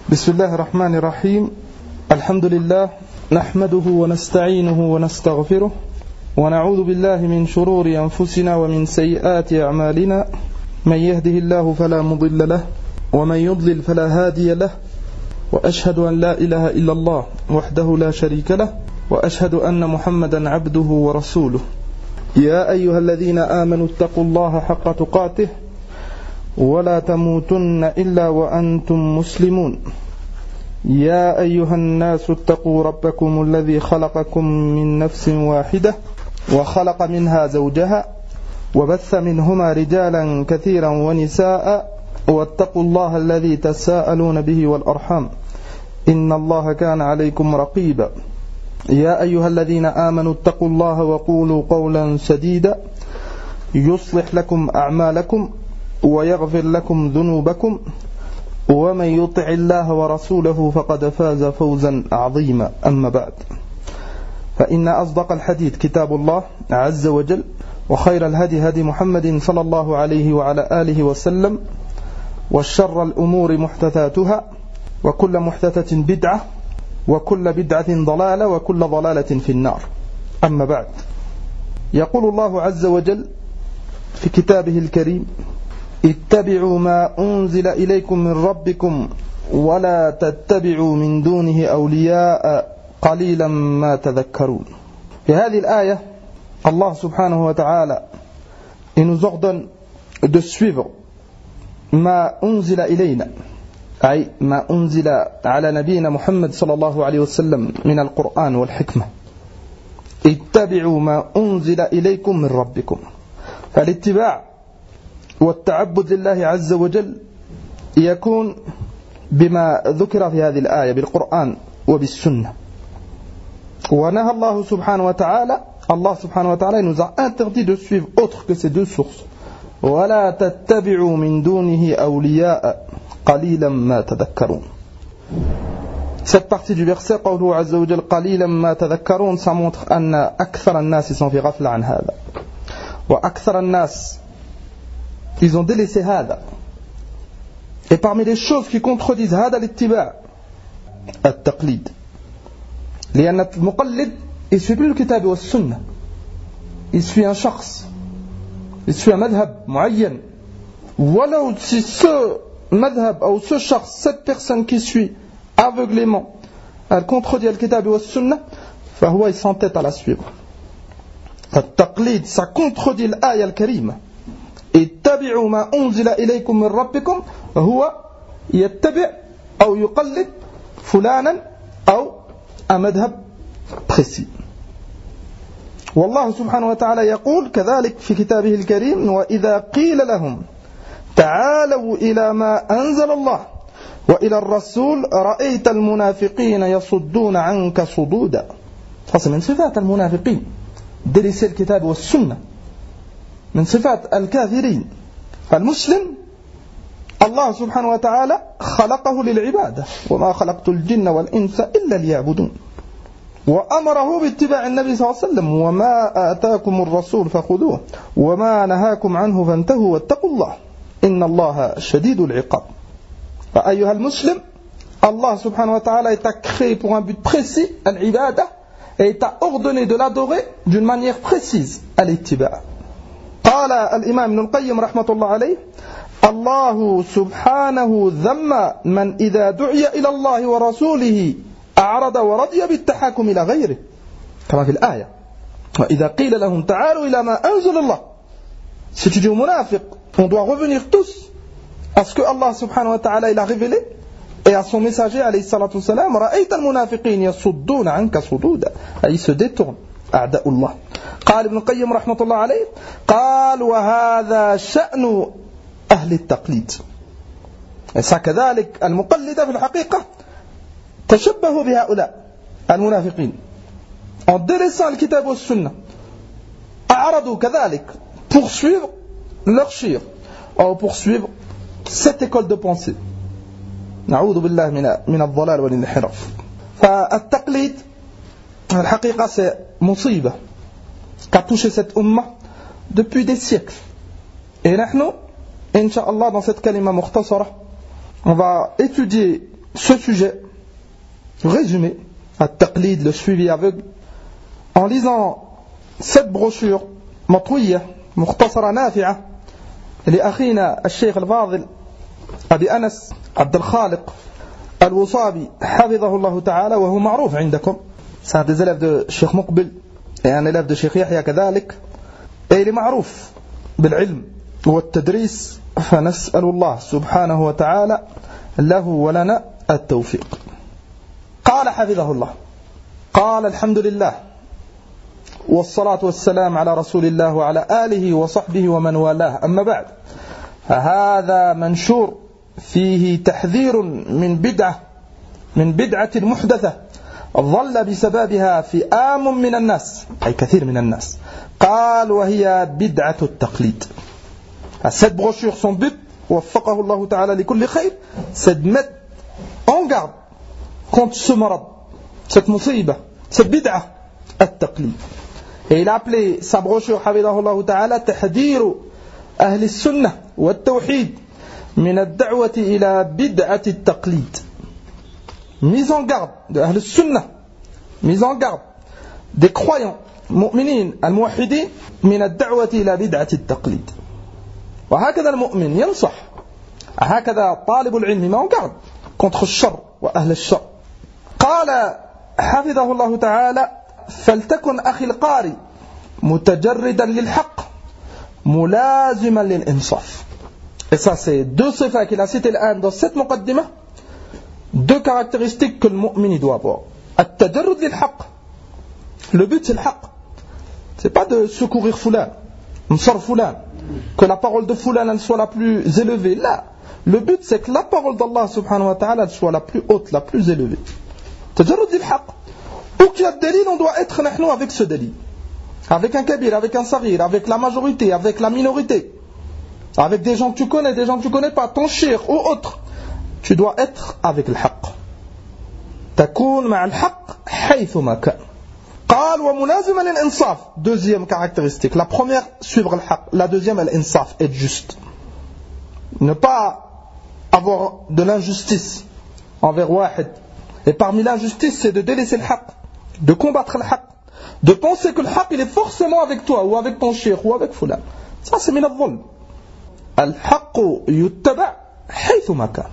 بسم الله الرحمن الرحيم. الحمد لله نحمده ونستعينه ونستغفره ونعوذ بالله من شرور أنفسنا ومن سيئات أعمالنا. من يهده الله فلا مضل له ومن يضلل فلا هادي له، وأشهد أن لا إله إلا الله وحده لا شريك له، وأشهد أن محمدا عبده ورسوله. يا أيها الذين آمنوا اتقوا الله حق تقاته ولا تموتن إلا وأنتم مسلمون. يا أيها الناس اتقوا ربكم الذي خلقكم من نفس واحدة وخلق منها زوجها وبث منهما رجالا كثيرا ونساء، واتقوا الله الذي تساءلون به والأرحام إن الله كان عليكم رقيبا. يا أيها الذين آمنوا اتقوا الله وقولوا قولا سديدا يصلح لكم أعمالكم ويغفر لكم ذنوبكم، ومن يطع الله ورسوله فقد فاز فوزا عظيما. أما بعد، فإن أصدق الحديث كتاب الله عز وجل، وخير الهدي هدي محمد صلى الله عليه وعلى آله وسلم، والشر الأمور محدثاتها، وكل محدثة بدعة، وكل بدعة ضلالة، وكل ضلالة في النار. أما بعد، يقول الله عز وجل في كتابه الكريم: اتبعوا ما أنزل إليكم من ربكم ولا تتبعوا من دونه أولياء قليلا ما تذكرون. في هذه الآية الله سبحانه وتعالى nous ordonne de suivre ما أنزل إلينا، أي ما أنزل على نبينا محمد صلى الله عليه وسلم من القرآن والحكمة. اتبعوا ما أنزل إليكم من ربكم. فالاتباع والتعبد لله عز وجل يكون بما ذكر في هذه الآية بالقرآن وبالسنة. ونهى الله سبحانه وتعالى nous a interdit de suivre autre que ces deux sources. ولا تتبعوا من دونه أولياء قليلا ما تذكرون. Cette partie du verset قوله عز وجل قليلا ما تذكرون، ça montre أن أكثر الناس sont في غفلة عن هذا، وأكثر الناس ils ont délaissé هذا. Et parmi les choses qui contredisent هذا الاتباع التقليد، لأن المقلد il suit plus le كتاب والسنة، il suit un شخص، il suit un مذهب معين. ولو si ce مذهب أو ce شخص, cette personne qui suit aveuglément, elle contredit le كتاب والسنة, فهو il s'entête à la suivre. التقليد ça contredit الآية الكريمة اتبعوا ما أنزل إليكم من ربكم، هو يتبع أو يقلد فلانا أو un مذهب précis. والله سبحانه وتعالى يقول كذلك في كتابه الكريم: وإذا قيل لهم تعالوا إلى ما أنزل الله وإلى الرسول رأيت المنافقين يصدون عنك صدودا. فصل من صفات المنافقين délaisser الكتاب والسنة، من صفات الكافرين. فالمسلم الله سبحانه وتعالى خلقه للعبادة، وما خلقت الجن والإنس إلا ليعبدون، وأمره باتباع النبي صلى الله عليه وسلم: وما آتاكم الرسول فخذوه وما نهاكم عنه فانتهوا واتقوا الله إن الله شديد العقاب. فأيها المسلم، Allah subhanahu wa ta'ala t'a créé pour un but précis, al-ibada, et t'a ordonné de l'adorer d'une manière précise, al-ittiba'. قال الإمام ابن القيم رحمة الله عليه: الله سبحانه ذم من إذا دعي إلى الله ورسوله أعرض ورضي بالتحاكم إلى غيره، كما في الآية: وإذا قيل لهم تعالوا إلى ما أنزل الله. Si tu dis aux munafiq, on doit revenir tous à ce que Allah subhanahu wa ta'ala il a révélé et à son messager alayhi salatu wassalam: رأيت المنافقين يصدون عنك صدودا، ils se détournent. أعداء الله. قال ابن القيم رحمة الله عليه: قال وهذا شأن أهل التقليد. كذلك المقلد في الحقيقة تشبهوا بهؤلاء المنافقين en délaissant le kitab wa sunna. أعرضوا كذلك pour suivre leur shir, ou pour suivre cette école de pensée. نعوذ بالله من الضلال والانحراف. فالتقليد الحقيقة c'est مصيبة qu'a touché cette ummah depuis des siècles. Et nous, Inch'Allah, dans cette kalima mukhtasara, on va étudier ce sujet résumé, at-taqlid, le suivi aveugle, en lisant cette brochure مطوية مختصرة نافعة لأخينا الشيخ الفاضل أبي أنس عبد الخالق الوصابي حفظه الله تعالى, وهو معروف عندكم. C'est un des élèves de Cheikh Muqbil et un élève de Cheikh Yahya كذلك, et il est معروف بالعلم والتدريس, فنسأل الله سبحانه وتعالى له ولنا التوفيق. قال حفظه الله, قال الحمد لله والصلاة والسلام على رسول الله وعلى آله وصحبه ومن والاه, أما بعد, فهذا منشور فيه تحذير من بدعة محدثة ظل بسببها فئام من الناس, أي كثير من الناس, قال وهي بدعة التقليد. Cette brochure, son but, وفقه الله تعالى لكل خير, c'est de mettre en garde contre ce marad, cette musiba, cette bid'a, التقليد. Et il a appelé sa brochure حفظه الله تعالى تحذير أهل السنة والتوحيد من الدعوة إلى بدعة التقليد. Mise en garde de أهل السنة, mise en garde des croyants مؤمنين الموحدين من الدعوة إلى بدعة التقليد. وهكذا المؤمن ينصح, هكذا طالب العلم ما en garde contre الشر وأهل الشر. قال حفظه الله تعالى فلتكن أخي القارئ متجردا للحق ملازما للإنصاف. Et ça, c'est deux sifas qu'il a cité l'un dans cette muqaddimah, deux caractéristiques que le mu'min doit avoir. At-tajarrud lil-haqq, le but c'est le haqq, c'est pas de secourir Foulan, Msar Foulan, que la parole de Foulan elle soit la plus élevée. Là, le but c'est que la parole d'Allah subhanahu wa ta'ala elle soit la plus haute, la plus élevée. Tajarrud lil-haqq. Où qu'il y a de dalil, on doit être nahnu avec ce dalil. Avec un kabir, avec un saghir, avec la majorité, avec la minorité. Avec des gens que tu connais, des gens que tu connais pas, ton shir ou autre. Tu dois être avec le haqq. Takoun ma'al haqq haythuma kan. Qal wa mulazima lil-insaf. Deuxième caractéristique. La première, suivre le haqq. La deuxième, l'insaf, être juste. Ne pas avoir de l'injustice envers wahid. Et parmi l'injustice, c'est de délaisser le haqq, de combattre le haqq, de penser que le haqq il est forcément avec toi, ou avec ton cheikh, ou avec fulan. Ça c'est min al-dhulm. Al-haqq yuttaba' haythuma kan.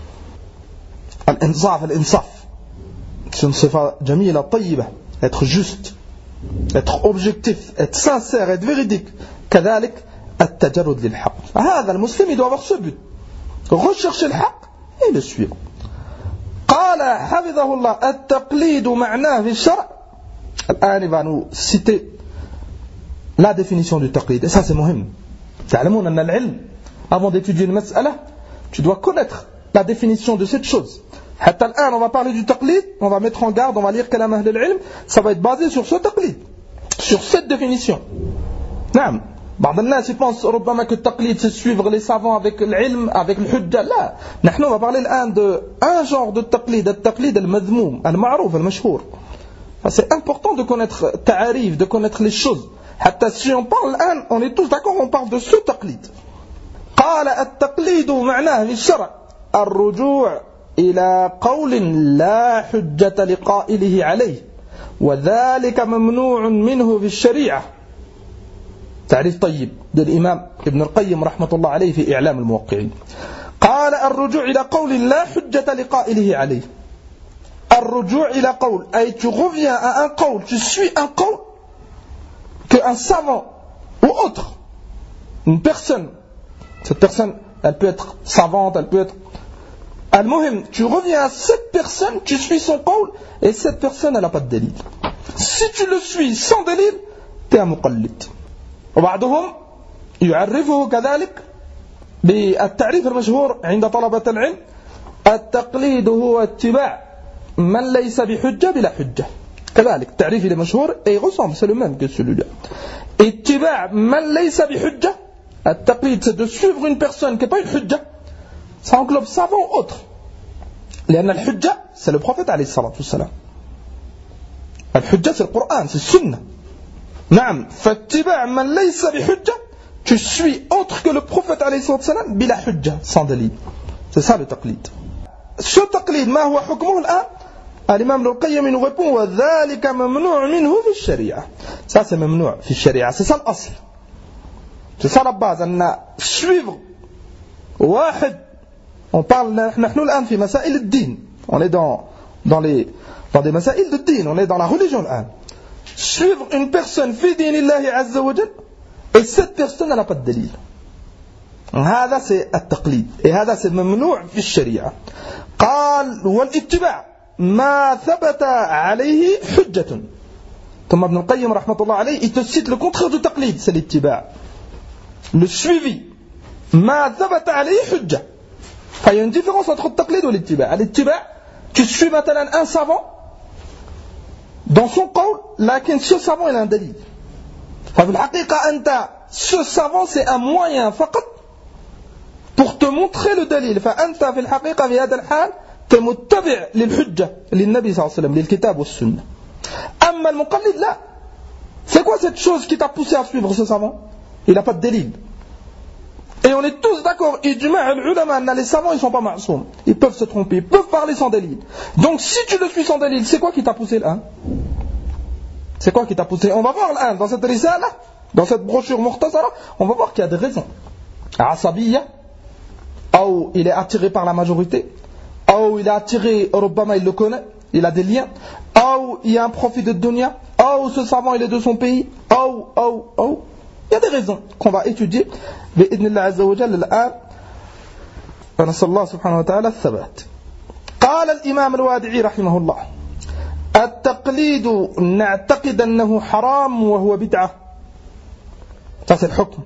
Al-insaf. C'est une sifa jamila, tayyiba. Être juste, être objectif, être sincère, être véridique. Kadhalik, at-tajarrud lil-haqq. هذا المسلم il doit avoir ce but. Rechercher le haqq et le suivre. قال حفظه الله التقليد معناه في الشرع. الآن il va nous citer la définition du taqlid. Et ça c'est مهم. تعلمون أن العلم, avant d'étudier une mas'ala, tu dois connaître la définition de cette chose. حتى الآن on va parler du taqlid, on va mettre en garde, on va lire كلام أهل العلم, ça va être basé sur ce taqlid, sur cette définition. نعم. بعض الناس يبpensent ربما que التقليد c'est suivre les savants avec l'ilm, avec le hujja. لا, نحن on va parler الآن de un genre de taqlid, التقليد المذموم, المعروف, المشهور. C'est important de connaître ta'arif, de connaître les choses. حتى si on parle الآن, on est tous d'accord, on parle de ce taqlid. قال التقليد معناه في الشرع الرجوع إلى قول لا حجة لقائله عليه وذلك ممنوع منه في الشريعة. تعريف طيب للإمام ابن القيم رحمة الله عليه في إعلام الموقعين. قال الرجوع إلى قول لا حجة لقائله عليه. الرجوع إلى قول, أي tu reviens à un قول, tu suis un قول que un savant ou autre, une personne, cette personne elle peut être savante, elle peut être al-muhim, tu reviens à cette personne, tu suis son قول et cette personne elle n'a pas de dalil. Si tu le suis sans dalil, tu es un muqallid. وبعضهم يعرفه كذلك بالتعريف المشهور عند طلبة العلم التقليد هو اتباع من ليس بحجة بلا حجة. كذلك التعريف المشهور et ressemble, c'est le même que celui-là. اتباع من ليس بحجة, التقليد c'est de suivre une personne qui n'est pas une حجة, ça englobe savant ou autre. لأن الحجة c'est le prophète عليه الصلاة والسلام. الحجة c'est le Coran, c'est السنة. نعم, فاتباع من ليس بحجة, tu suis autre que le prophète عليه الصلاة والسلام بلا حجة, sans dalil. C'est ça le taqlid. ce taqlid, ما هو حكمه الآن؟ الإمام ابن القيم nous répond وذلك ممنوع منه في الشريعة. Ça c'est ممنوع في الشريعة, c'est ça l'asl. C'est ça la base, أن suivre واحد. On parle نحن الآن في مسائل الدين. On est dans des مسائل de din, on est dans la religion الآن. Suivre une personne في دين الله عز وجل et cette personne n'a pas de dalil. هذا c'est التقليد et هذا c'est ممنوع في الشريعة. قال والاتباع ما ثبت عليه حجة. ثم ابن القيم رحمة الله عليه il te cite le contraire du taqlid, c'est l'ittiba', le suivi. ما ثبت عليه حجة. Il y a une différence entre le taqlid et l'ittiba'. L'ittiba', tu suis maintenant un savant dans son qawl, lakin ce savant il a un dalil. ففي الحقيقة أنت ce savant c'est un moyen فقط pour te montrer le dalil. فأنت في الحقيقة في هذا الحال t'es متبع للحجة للنبي صلى الله عليه وسلم للكتاب والسنة. أما المقلد لا. C'est quoi cette chose qui t'a poussé à suivre ce savant? Il n'a pas de dalil. Et on est tous d'accord, ijma' al-ulama, les savants ils sont pas ma'soum. Ils peuvent se tromper, ils peuvent parler sans dalil. Donc si tu le suis sans dalil, c'est quoi qui t'a poussé là? C'est quoi qui t'a poussé? On va voir là, dans cette risala, dans cette brochure mukhtasara, on va voir qu'il y a des raisons. Asabiyya, ou il est attiré par la majorité, ou il est attiré, Rubbama il le connaît, il a des liens, ou il y a un profit de dunya, ou ce savant il est de son pays, ou. Il y a des raisons qu'on va étudier. بإذن الله عز وجل الآن ونسأل الله سبحانه وتعالى الثبات. قال الإمام الوادعي رحمه الله التقليد نعتقد أنه حرام وهو بدعة. Ça c'est le حكم.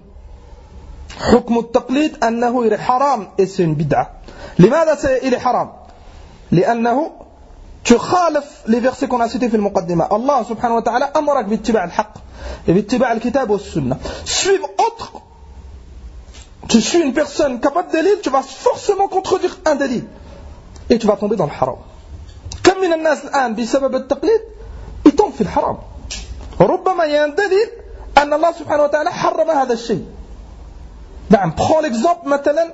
حكم التقليد أنه حرام et c'est une بدعة. لماذا il est حرام؟ لأنه تخالف les versets qu'on a cités في المقدمة. الله سبحانه وتعالى أمرك باتباع الحق et باتباع الكتاب والسنة. Suivre autre. Tu suis une personne qui n'a pas de dalil, tu vas forcément contredire un dalil. Et tu vas tomber dans le haram. كم من الناس الآن بسبب التقليد يتم في الحرام. ربما يندلل أن الله سبحانه وتعالى حرم هذا الشيء. نعم, prends l'exemple maintenant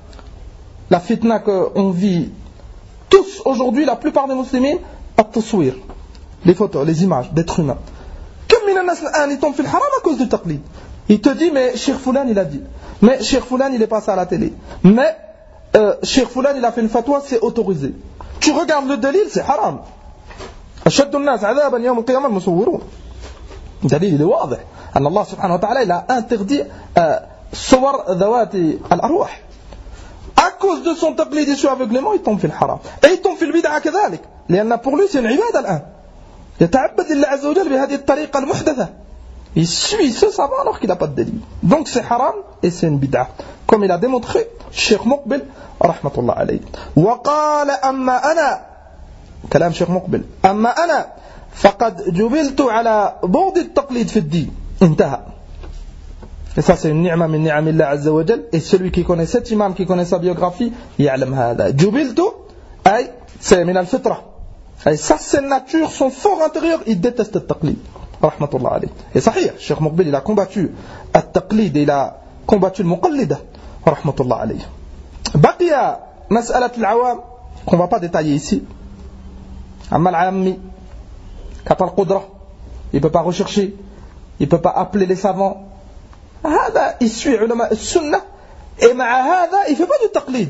la fitna qu'on vit tous aujourd'hui, la plupart des musulmans, التصوير, les photos, les images d'êtres humains. كم من الناس الآن يتم في الحرام à cause du taqlid. Il te dit mais Cheikh Foulan il a dit, mais Cheikh Foulan il est passé à la télé, mais Cheikh Foulan il a fait une fatwa, c'est autorisé. Tu regardes le dalil, c'est haram. أشد الناس عذابا يوم القيامة المصورون. الدليل il est واضح أن الله سبحانه وتعالى il a interdit صور ذوات الأرواح. À cause de son taqlid et son aveuglement, il tombe في الحرام. Et il tombe في البدعة كذلك. لأن pour lui c'est une عبادة الآن. يتعبد لله عز وجل بهذه الطريقة المحدثة. Il suit ce savant alors qu'il n'a pas de dalil. Donc c'est haram et c'est une bid'a. Comme il a démontré Cheikh Muqbil rahmatullah alayhi. وقال أما أنا كلام شيخ مقبل أما أنا فقد جبلت على بعد التقليد في الدين انتهى. Et ça c'est une ni'ma min ni'am Allah azza wa jal. Et celui qui connaît cet imam, qui connaît sa biographie, يعلم هذا. جبلت أي c'est min al-fitra. Et ça c'est nature, son fort intérieur, il déteste le taqlid. Rahmatullah alayhi. Et sahih, Cheikh Muqbil il a combattu التقليد, il a combattu le muqallida. Rahmatullah alayhi. بقي مسألة العوام qu'on va pas détailler ici. أما العامي qui n'a pas le qudra, il ne peut pas rechercher, il ne peut pas appeler les savants. هذا il suit علماء السنة et مع هذا il ne fait pas du taqlid.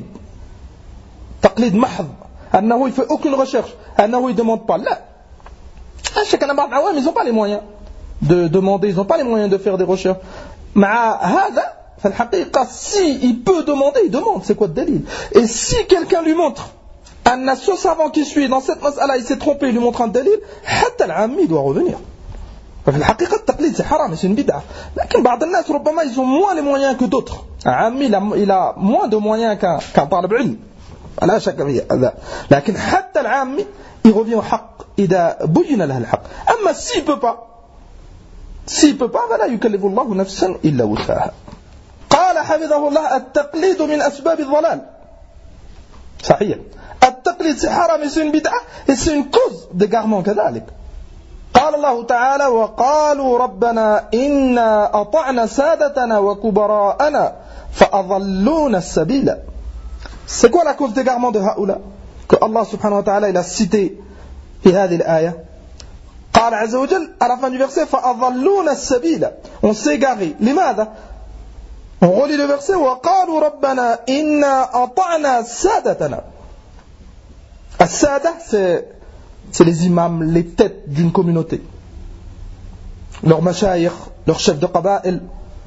تقليد محض. أنه il ne fait aucune recherche. أنه il ne demande pas. لا. Chacun d'entre eux, ils n'ont pas les moyens de demander, ils n'ont pas les moyens de faire des recherches. مع هذا فالحقيقة si il peut demander, il demande. C'est quoi le dalil? Et si quelqu'un lui montre أن ce savant qui suit dans cette mas'ala il s'est trompé, il lui montre un dalil, حتى العامي doit revenir. ففي الحقيقة التقليد c'est haram, c'est une bid'a. لكن بعض الناس ربما ils ont moins les moyens que d'autres. Un عامي il a moins de moyens qu'un طالب علم. لا شك في هذا. لكن حتى العامي il revient au حق إذا بين له الحق. أما s'il peut pas فلا يكلف الله نفسا إلا وسعها. قال حفظه الله التقليد من أسباب الضلال. صحيح. التقليد c'est haram et c'est une bid'a et c'est une cause d'égarement كذلك. قال الله تعالى وقالوا ربنا إنا أطعنا سادتنا وكبراءنا فأضلونا السبيل. C'est quoi la cause d'égarement de هؤلاء? que Allah subhanahu wa ta'ala il a cité في هذه الآية قال عز وجل à la fin du verset فأضلون السبيل on s'est égaré لماذا on relit le verset وقالوا ربنا إنا أطعنا سادتنا السادة c'est les imams, les têtes d'une communauté leurs mashayikh, leurs chefs de qaba'il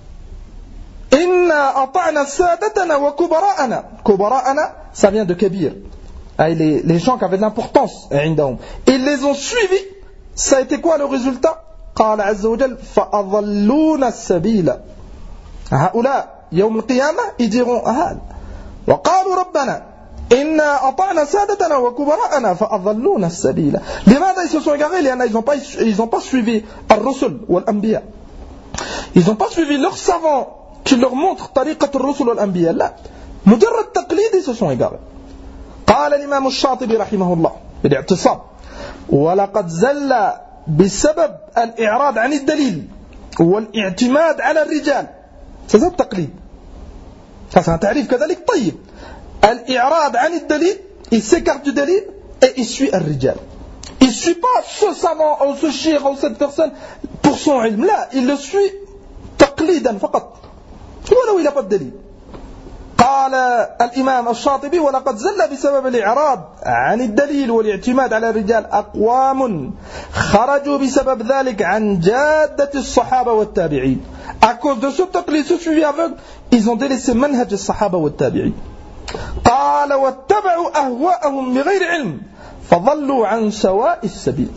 إنا أطعنا سادتنا وكبراءنا كبراءنا ça vient de kabir les gens qui avaient de l'importance ils les ont suivis ça a été quoi le résultat قال عز وجل فأضلون السبيل هؤلاء يوم القيامة ils diront وقالوا ربنا إنا أطعنا سادتنا وكبراءنا فأضلون السبيل لماذا ils se sont égarés ils n'ont pas suivi الرسل والأنبياء ils n'ont pas suivi leurs savants qui leur montrent طريقة الرسل والأنبياء لا مجرد تقليد ils se sont égarés قال الإمام الشاطبي رحمه الله بالاعتصام ولقد زل بسبب الإعراض عن الدليل والاعتماد على الرجال c'est التقليد ça c'est un تعريف كذلك طيب الإعراض عن الدليل il s'écarte du dalil et il suit الرجال il suit pas ce savant ou ce cheikh ou cette personne pour son ilm là il le suit تقليدا فقط ولو il n'a pas de dalil قال الإمام الشاطبي ولقد زل بسبب الإعراض عن الدليل والاعتماد على الرجال أقوام خرجوا بسبب ذلك عن جادة الصحابة والتابعين à cause de ce taqlid ce suivi aveugle ils ont délaissé منهج الصحابة والتابعين قال واتبعوا أهواءهم بغير علم فضلوا عن سواء السبيل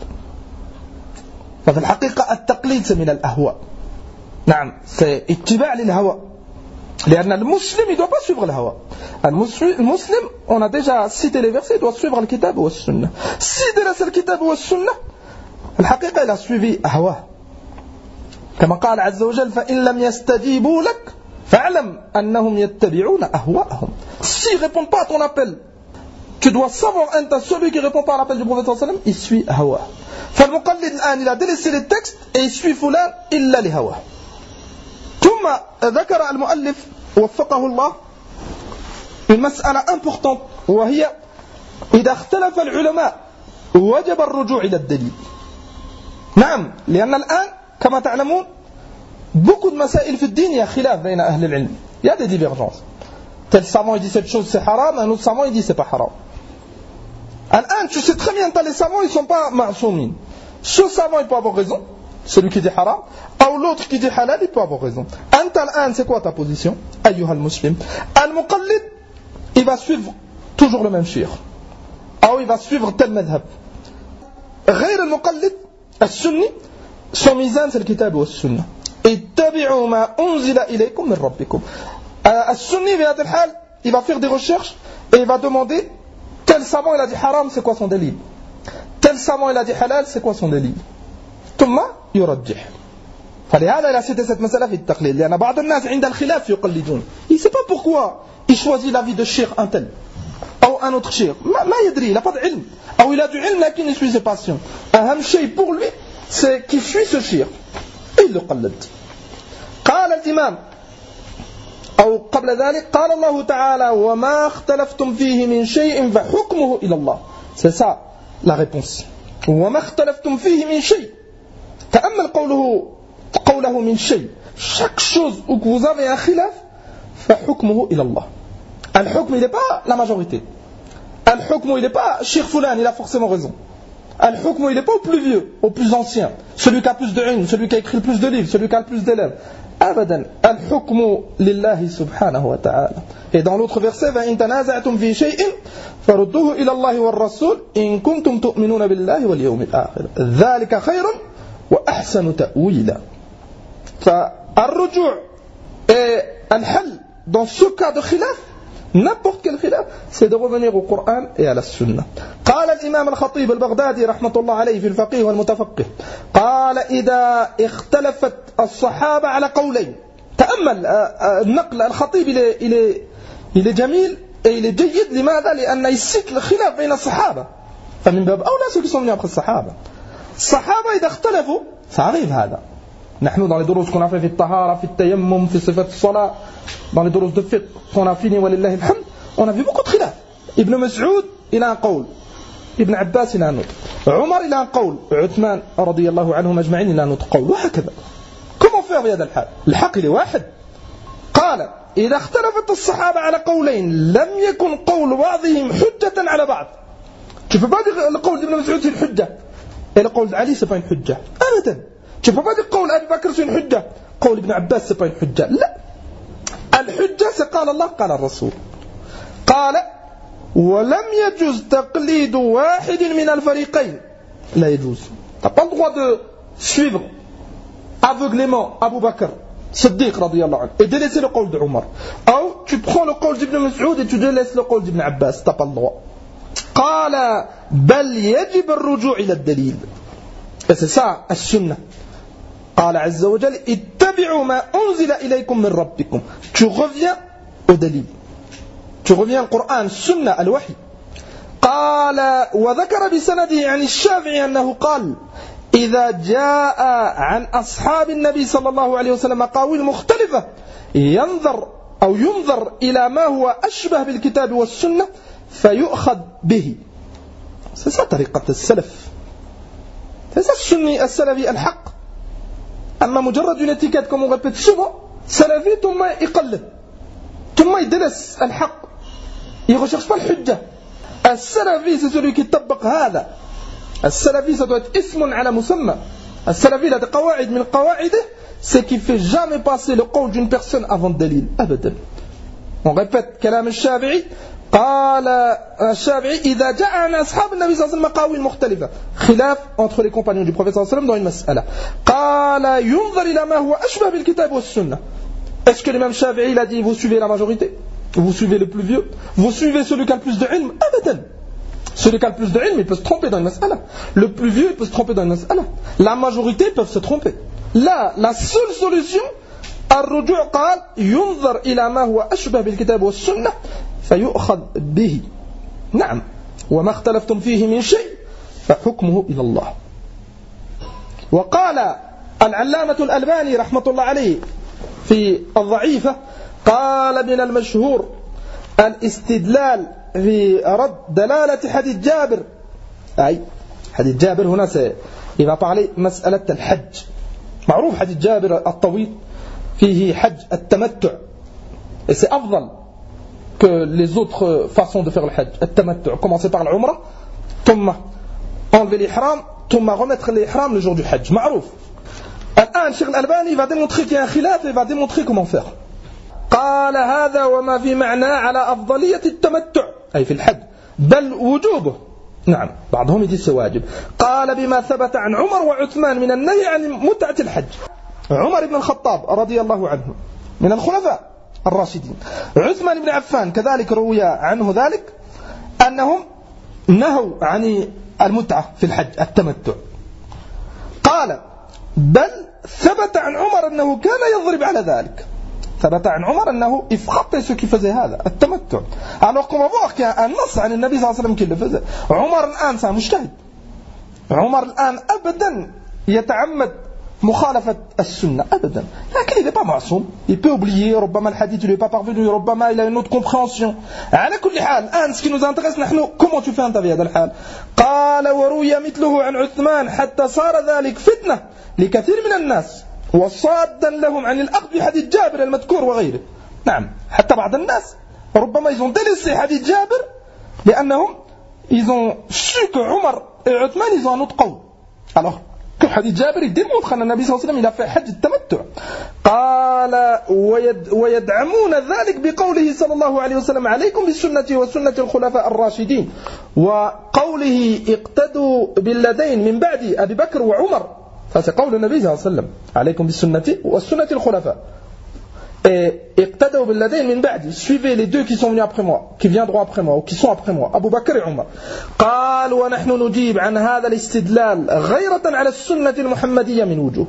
ففي الحقيقة التقليد من الأهواء نعم c'est اتباع للهوى لأن المسلم il doit pas suivre le hawa المسلم on a déjà cité les versets il doit suivre le kitab ou le sunnah si درس الكتاب والسنة الحقيقة il a suivi هواه كما قال عز وجل فإن لم يستجيبوا لك فاعلم أنهم يتبعون أهواءهم s'ils répondent pas à ton appel tu dois savoir celui qui répond pas à l'appel du prophète صلى الله عليه وسلم il suit هواه فالمقلد الآن il a délaissé les textes et il suit فلان إلا لهواه ثم ذكر المؤلف وفقه الله une مسألة importante وهي إذا اختلف العلماء وجب الرجوع إلى الدليل نعم لأن الآن كما تعلمون beaucoup de مسائل في الدين il y a خلاف بين أهل العلم il y a des divergences tel savant il dit cette chose c'est haram un autre savant il dit c'est pas haram الآن tu sais très bien que les savants ils sont pas ma'soumines ce savant il peut avoir raison celui qui dit haram ou l'autre qui dit halal il peut avoir raison أنت الآن c'est quoi ta position أيها المسلم المقلد il va suivre toujours le même cheikh ou il va suivre tel madhab غير المقلد السني son mizan c'est le kitab ou السنة اتبعوا ما أنزل إليكم من ربكم السني في هذا الحال il va faire des recherches et il va demander tel savant il a dit haram c'est quoi son dalil tel savant il a dit halal c'est quoi son dalil ثم يرجح فلهذا il a cité cette مسألة في التقليد لأن بعض الناس عند الخلاف يقلدون il sait pas pourquoi il choisit l'avis de cheikh un tel ou un autre cheikh ما يدري il a pas de ilm ou il a du ilm لكن il suit ses passions أهم شيء pour lui c'est qu'il suit ce cheikh et il le قلد قال الإمام أو قبل ذلك قال الله تعالى وما اختلفتم فيه من شيء فحكمه إلى الله c'est ça la réponse وما اختلفتم فيه من شيء تأمل قوله من شيء chaque chose où vous avez un khilaf فحكمه إلى الله الحكم il n'est pas la majorité الحكم il n'est pas Cheikh Foulan il a forcément raison الحكم il n'est pas au plus vieux au plus ancien celui qui a plus de ilm celui qui a écrit le plus de livres celui qui a le plus d'élèves أبدا الحكم لله سبحانه وتعالى et dans l'autre verset فإن تنازعتم في شيء فردوه إلى الله والرسول إن كنتم تؤمنون بالله واليوم الآخر ذلك خير وأحسن تأويلا فالرجوع et الحل dans ce cas de khilaf n'importe quel khilaf c'est de revenir au Coran et à la Sunna قال الإمام الخطيب البغدادي رحمة الله عليه في الفقيه والمتفقه قال إذا اختلفت الصحابة على قولين تأمل النقل الخطيب il est جميل et il est جيد لماذا لأنه يسيط الخلاف بين الصحابة فمن باب أولى ceux qui sont venus après الصحابة الصحابة إذا اختلفوا ça arrive هذا نحن dans les دروس qu'on a fait في الطهارة في التيمم في صفة الصلاة dans les دروس de fiqh qu'on a fini ولله الحمد on a vu beaucoup de khilaf Ibn Mas'ud il a un قول, Ibn Abbas il a un autre, Omar il a un قول, Uthman رضي الله عنهم أجمعين il a un autre قول, وهكذا. Comment faire في هذا الحال؟ الحق il est واحد. قال إذا اختلفت الصحابة على قولين لم يكن قول بعضهم حجة على بعض. Tu peux pas dire le قول d'Ibn Mas'ud c'est une hujja et le قول d'Ali c'est pas une hujja. أبدا. Tu peux pas dire قول Abu Bakr c'est une hujja, قول Ibn Abbas c'est pas une hujja. لا. الحجة c'est قال الله قال الرسول. قال ولم يجوز تقليد واحد من الفريقين. لا يجوز. Tu n'as pas le droit de suivre aveuglément Abu Bakr Siddiq radiyallahu anhu et délaisser le قول d'Omar. Ou tu prends le قول d'Ibn Mas'ud et tu délaisses le قول d'Ibn Abbas. Tu n'as pas le droit. قال بل يجب الرجوع إلى الدليل. Et c'est ça السنة. قال عز وجل اتبعوا ما أنزل إليكم من ربكم. Tu reviens au dalil. Tu reviens au Coran, السنة, الوحي. قال وذكر بسنده عن الشافعي أنه قال إذا جاء عن أصحاب النبي صلى الله عليه وسلم أقاويل مختلفة ينظر إلى ما هو أشبه بالكتاب والسنة فيؤخذ به. C'est ça طريقة السلف. C'est ça السني السلفي الحق. أما مجرد une étiquette comme on répète souvent, سلفي ثم يقلد ثم يدرس الحق. Il ne recherche pas le hujja. السلفي c'est celui qui طبق هذا. السلفي ça doit être اسم على مسمى. السلفي il a des قواعد من قواعده, c'est qu'il ne fait jamais passer le قول d'une personne avant le dalil. أبدا. On répète كلام الشافعي. قال الشافعي إذا جاء عن أصحاب النبي صلى الله عليه وسلم قاويل مختلفة, خلاف entre les compagnons du prophète صلى الله عليه وسلم dans une مسألة. قال ينظر إلى ما هو أشبه بالكتاب والسنة. Est-ce que l'imam Shafi'i il a dit vous suivez la majorité, vous suivez le plus vieux, vous suivez celui qui a le plus de ilm? Abadan. Celui qui a le plus de ilm il peut se tromper dans une mas'ala. Le plus vieux il peut se tromper dans une mas'ala. La majorité peuvent se tromper. Là, la seule solution الرجوع قال ينظر إلى ما هو أشبه بالكتاب والسنة فيؤخذ به. نعم. وما اختلفتم فيه من شيء فحكمه إلى الله. وقال العلامة الألباني رحمة الله عليه في الضعيفة قال من المشهور الاستدلال في رد دلالة حديث جابر. أي حديث جابر هنا il va parler مسألة الحج. معروف حديث جابر الطويل فيه حج التمتع. Et c'est أفضل que les autres façons de faire le hajj. التمتع, commencer par l'umrah, ثم enlever l'ihram, ثم remettre l'ihram le jour du hajj. معروف. الآن الشيخ الألباني va démontrer qu'il y a un khilaf et va démontrer comment faire. قال هذا وما في معنى على أفضلية التمتع أي في الحج بل وجوبه. نعم بعضهم يدي واجب. قال بما ثبت عن عمر وعثمان من النهي عن متعة الحج. عمر بن الخطاب رضي الله عنه من الخلفاء الراشدين, عثمان بن عفان كذلك روي عنه ذلك أنهم نهوا عن المتعة في الحج التمتع. قال بل ثبت عن عمر أنه كان يضرب على ذلك. ثبت عن عمر أنه يفخط ceux qui faisaient هذا التمتع. Alors qu'on va voir qu'il y a un nas عن النبي صلى الله عليه وسلم qui le faisait. عمر الآن c'est un مجتهد. عمر الآن أبدا يتعمد مخالفة السنة أبدا, لكن il n'est pas معصوم, il peut oublier, ربما الحديث lui est pas parvenu, ربما il a une autre compréhension. على كل حال الآن ce qui nous intéresse نحن comment tu fais أنت في هذا الحال. قال وروي مثله عن عثمان حتى صار ذلك فتنة لكثير من الناس وصادا لهم عن الأخذ بحديث جابر المذكور وغيره. نعم حتى بعض الناس ربما ils ont délaissé حديث جابر لأنهم ils ont su que Omar et Uthman ils ont un autre قول. Alors que حديث جابر démontre أن النبي صلى الله عليه وسلم il a fait حج التمتع. قال ويدعمون ذلك بقوله صلى الله عليه وسلم عليكم بسنتي وسنة الخلفاء الراشدين, وقوله اقتدوا بالذين من بعد أبي بكر وعمر. فc'est قول النبي صلى الله عليه وسلم عليكم بسنتي وسنة الخلفاء. اقتدوا بالذين من بعد, suivez les deux qui sont venus après moi, qui viendront après moi ou qui sont après moi, Abu Bakr et Omar. قال ونحن نجيب عن هذا الاستدلال غيرة على السنة المحمدية من وجوه.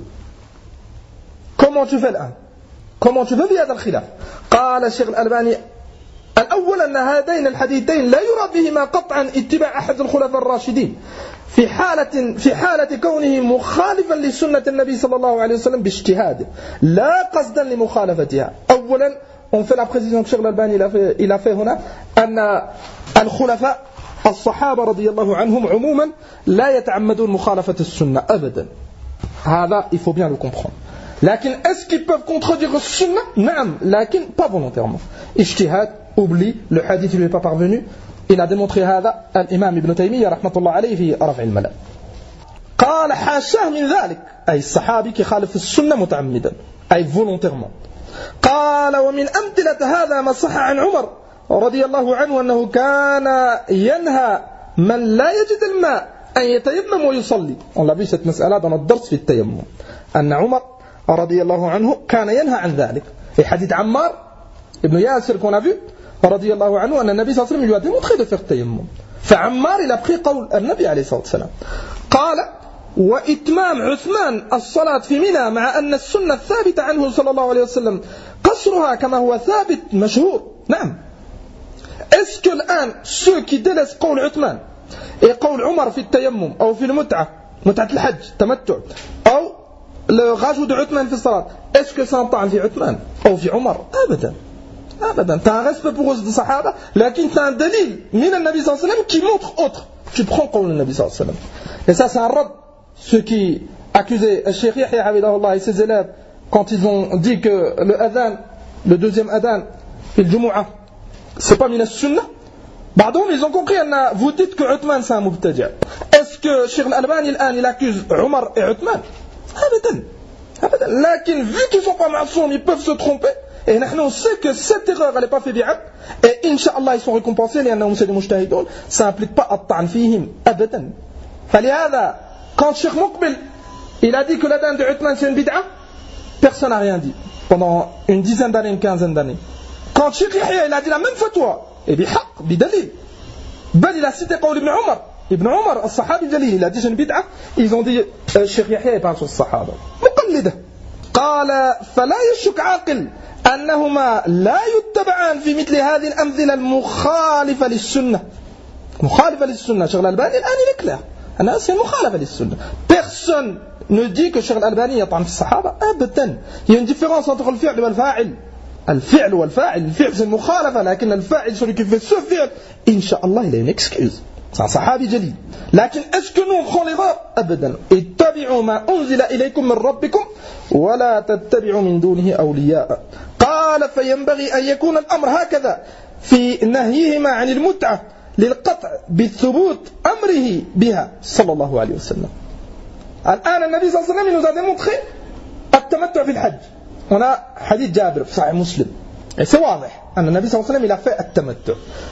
Comment tu fais الآن? Comment tu fais في هذا الخلاف؟ قال الشيخ الألباني الأول أن هذين الحديثين لا يراد بهما قطعا اتباع أحد الخلفاء الراشدين في حالة كونه مخالفا لسنة النبي صلى الله عليه وسلم باجتهاده لا قصدا لمخالفتها. أولا on fait la précision que Cheikh Al-Albani il a fait هنا أن الخلفاء الصحابة رضي الله عنهم عموما لا يتعمدون مخالفة السنة أبدا. هذا il faut bien le comprendre. لكن est-ce qu'ils peuvent contredire السنة؟ نعم, لكن pas volontairement. اجتهاد, oubli, le hadith ne lui est pas parvenu. Il a démontré هذا الإمام ابن تيمية رحمة الله عليه في رفع الملام. قال حاشاه من ذلك, أي الصحابي qui خالف السنة متعمدا, أي volontairement. قال ومن أمثلة هذا ما صح عن عمر رضي الله عنه أنه كان ينهى من لا يجد الماء أن يتيمم ويصلي. On l'a vu cette مسألة dans notre درس في التيمم, أن عمر رضي الله عنه كان ينهى عن ذلك. في حديث عمار ابن ياسر qu'on a vu رضي الله عنه أن النبي صلى الله عليه وسلم lui a démontré de faire التيمم. فعمار il a pris قول النبي عليه الصلاة والسلام. قال وإتمام عثمان الصلاة في منى مع أن السنة الثابتة عنه صلى الله عليه وسلم قصرها كما هو ثابت مشهور. نعم. Est-ce que الآن ceux qui délaissent قول عثمان et قول عمر في التيمم أو في المتعة, متعة الحج, تمتع, أو le rajout de عثمان في الصلاة, est-ce que ça entend في عثمان أو في عمر؟ أبدا أبدا. Tu as un respect pour eux de Sahaba, لكن tu as un dalil من النبي صلى الله عليه وسلم qui montre autre. Tu prends قول النبي صلى الله عليه وسلم. Et ça c'est un rad. Ceux qui accusaient Cheikh Yahya Abidahullah et ses élèves quand ils ont dit que le adhan, le deuxième adhan, le Jumu'ah, c'est pas min sunnah. Pardon, ils ont compris, vous dites que Uthman c'est un mubtadi'. Est-ce que Cheikh Al-Albani il accuse Omar et Uthman? Abadan. Lakin vu qu'ils sont pas ma'soum, ils peuvent se tromper. Et nous on sait que cette erreur elle n'est pas faite bi'ab. Et Inch'Allah ils sont récompensés, لأنهم سيدي مجتهدون. Ça n'implique pas الطعن فيهم أبدا. فلهذا quand Cheikh Muqbil il a dit que l'adhan de Uthman c'est une bid'a, personne n'a rien dit pendant une dizaine d'années, une quinzaine d'années. Quand Cheikh Yahya il a dit la même fatwa, et bihaq, bidalil, bal il a cité قول Ibn Omar, al-Sahabi Jalil, il a dit c'est une bid'a, ils ont dit Cheikh Yahya il parle sur le Sahaba. مقلده. قال فلا يشك عاقل أنهما لا يتبعان في مثل هذه الأمثلة المخالفة للسنة. مخالفة للسنة. Cheikh Al-Albani الآن il est clair. C'est une مخالفة للسنة. Personne ne dit que Cheikh Al-Albani يطعن في الصحابة أبدا. Il y a une différence entre le fi'l et le fa'il. الفعل والفاعل. الفعل c'est une مخالفة, لكن الفاعل celui qui fait ce fi'l, Inch'Allah il a une excuse. C'est un sahabi jalil. لكن est-ce que nous on prend l'erreur? أبدا. اتبعوا ما أنزل إليكم من ربكم ولا تتبعوا من دونه أولياء. قال فينبغي أن يكون الأمر هكذا في نهيهما عن المتعة للقطع بالثبوت أمره بها صلى الله عليه وسلم. الآن النبي صلى الله عليه وسلم nous a démontré التمتع في الحج. On a حديث جابر في صحيح مسلم. Et c'est واضح أن النبي صلى الله عليه وسلم il a fait التمتع.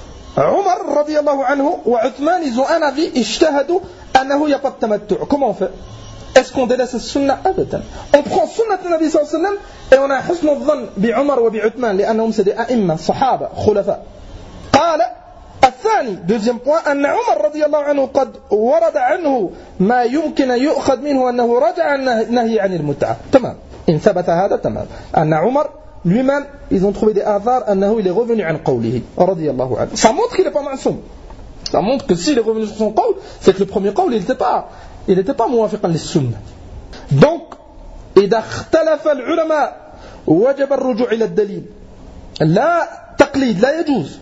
عمر رضي الله عنه وعثمان ils ont un avis اجتهدوا أنه n'y a pas de tamattu'. Comment on fait? Est-ce qu'on délaisse la sunna? أبدا. On prend sunna de Nabi صلى الله عليه وسلم et on a حسن الظن بعمر وبعثمان لأنهم c'est des أئمة صحابة خلفاء. قال الثاني deuxième point أن عمر رضي الله عنه قد ورد عنه ما يمكن يؤخذ منه أنه رجع عن النهي عن المتعة. تمام. إن ثبت هذا تمام. أن عمر lui-même ils ont trouvé des athars أنه il est revenu عن قوله رضي الله عنه. Ça montre qu'il n'est pas معصوم. Ça montre que s'il est revenu sur son قول c'est que le premier قول il n'était pas موافقا للسنة. Donc إذا اختلف العلماء وجب الرجوع إلى الدليل. لا تقليد, لا يجوز.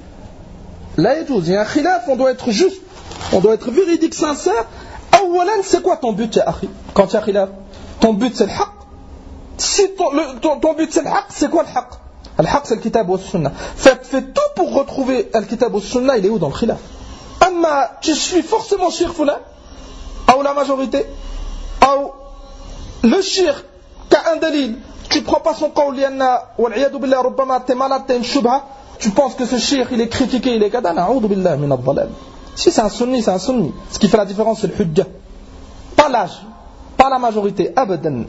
لا يجوز. Il y a un khilaf, on doit être juste, on doit être véridique, sincère. أولا c'est quoi ton but يا أخي? Quand il y a khilaf, ton but c'est le haq. Si ton but c'est le haq, c'est quoi le haq? Le haq c'est le kitab ou le sunnah. Fais tout pour retrouver le kitab ou le sunnah, il est où dans le khilaf? Amma tu suis forcément shirk fulan, ou la majorité, ou le shirk qui a un dalil, tu prends pas son qawl lianna wal'iyadu billah rubbama t'es malade, t'es une shubha, tu penses que ce shirk il est critiqué, il est kada, na'oudhu billah min ad-dhalal. Si c'est un sunni, c'est un sunni. Ce qui fait la différence c'est le hujjah. Pas l'âge, pas la majorité, abadan.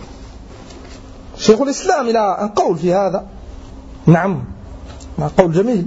شيخ الإسلام إلى أن قول في هذا. نعم قول جميل.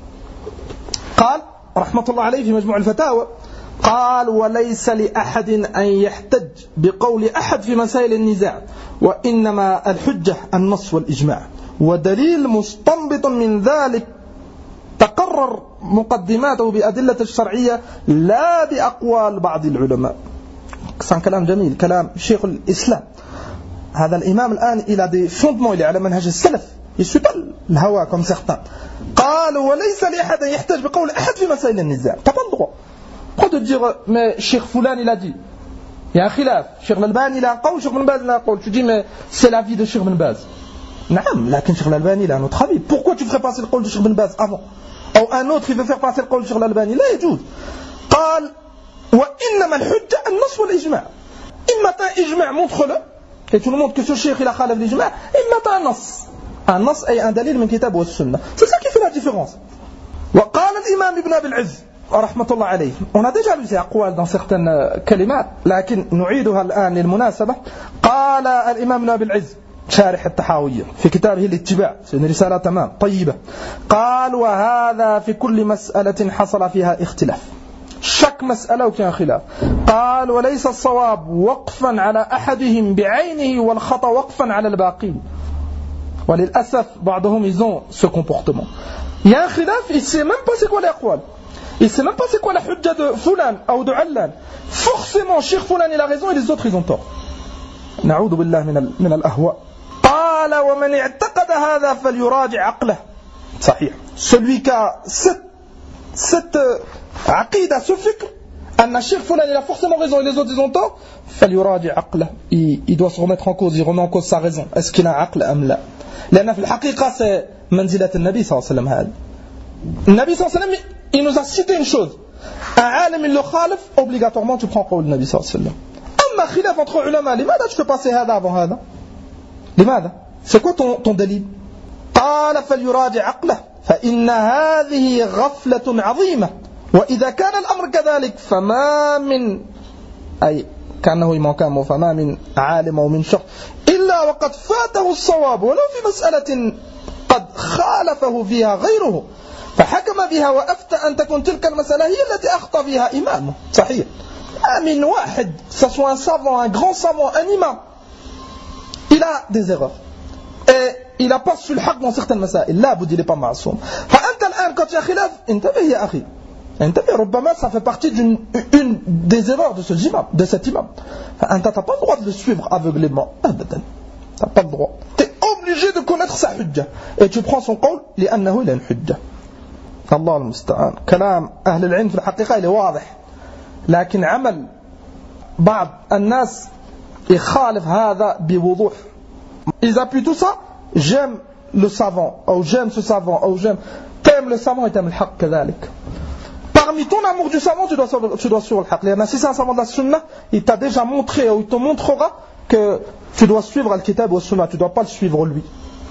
قال رحمة الله عليه في مجموع الفتاوى قال وليس لأحد أن يحتج بقول أحد في مسائل النزاع وإنما الحجة النص والإجماع ودليل مستنبط من ذلك تقرر مقدماته بأدلة الشرعية لا بأقوال بعض العلماء. c'est كلام جميل, كلام شيخ الإسلام. هذا الإمام الآن il a des fondements, il est على منهج السلف, il suit pas le hawa comme certains. قال وليس لأحد يحتاج بقول أحد في مسائل النزاع. t'as pas le droit. Pourquoi te dire, mais Cheikh Foulan il a dit, il y a un khilaf, Cheikh Al-Albani il a un qawl, Cheikh Ibn Baz il a un qawl. Tu dis, mais c'est l'avis de Cheikh Ibn Baz. Naam, lakin Cheikh Al-Albani il a un autre avis. Pourquoi tu ferais passer le qawl de Cheikh Ibn Baz avant? Ou un autre il veut faire passer le qawl de Cheikh Al-Albani? لا يجوز. قال وإنما الحجة النص والإجماع. إما t'as إجماع montre-le, et tu nous montres que ce cheikh il a khalaf l'ijma', إما t'as un nas. Un nas est un dalil من كتاب والسنة. C'est ça qui fait la différence. وقال الإمام ابن أبي العز رحمة الله عليه. On a déjà lu ces أقوال dans certaines كلمات, لكن نعيدها الآن للمناسبة. قال الإمام ابن أبي العز شارح التحاوية في كتابه الاتباع, c'est une رسالة تمام طيبة. قال وهذا في كل مسألة حصل فيها اختلاف. chaque مسألة وكان خلاف. قال وليس الصواب وقفا على أحدهم بعينه والخطأ وقفا على الباقين. وللأسف بعضهم ils ont ce comportement. Il y a un khilaf, il ne sait même pas c'est quoi les aqwal. Il ne sait même pas c'est quoi la hujja de Foulan ou de Allan. Forcément, Cheikh Foulan il a raison et les autres ils ont tort. نعوذ بالله من الأهواء. قال ومن اعتقد هذا فليراجع عقله. صحيح. Celui qui a cette aqida, ce fikr, أن Cheikh Foulan il a forcément raison et les autres ils ont tort, فليراجع عقله. Il doit se remettre en cause, il remet en cause sa raison. Est-ce qu'il a un aql أم لا؟ لأن في الحقيقة c'est منزلة النبي صلى الله عليه وسلم هذا. النبي صلى الله عليه وسلم il nous a cité une chose. Un alim il le khalif, obligatoirement tu prends قول النبي صلى الله عليه وسلم. أما خلاف entre علماء, لماذا tu fais passer هذا avant هذا؟ لماذا؟ C'est quoi ton دليل؟ قال فليراجع عقله فإن هذه غفلة عظيمة وإذا كان الأمر كذلك فما من أي كأنه يمكن فما من عالم أو من شخص إلا وقد فاته الصواب ولو في مسألة قد خالفه فيها غيره فحكم بها وأفتى أن تكون تلك المسألة هي التي أخطأ فيها إمامه. صحيح. من واحد, que ce soit un savant, un grand savant, un imam, il a des erreurs et il n'a pas su le haq dans certaines مسائل. لا بد il n'est pas معصوم. فأنت الآن quand il y a khilaf, انتبه يا أخي, انتبه, ربما ça fait partie d'une des erreurs de cet imam. فأنت t'as pas le droit de le suivre aveuglément. أبدا. T'as pas le droit. T'es obligé de connaître sa hujja et tu prends son qawl لأنه il a une hujja. الله المستعان. كلام أهل العلم في الحقيقة il est واضح. لكن عمل بعض الناس يخالف هذا بوضوح. Ils appuient tout ça. J'aime le savant, ou j'aime ce savant, ou j'aime. T'aimes le savant et t'aimes le haq كذلك. Parmi ton amour du savant, tu dois suivre le haq. Si c'est un savant de la sunna, il t'a déjà montré, ou il te montrera que tu dois suivre le kitab ou le sunna, tu ne dois pas le suivre lui.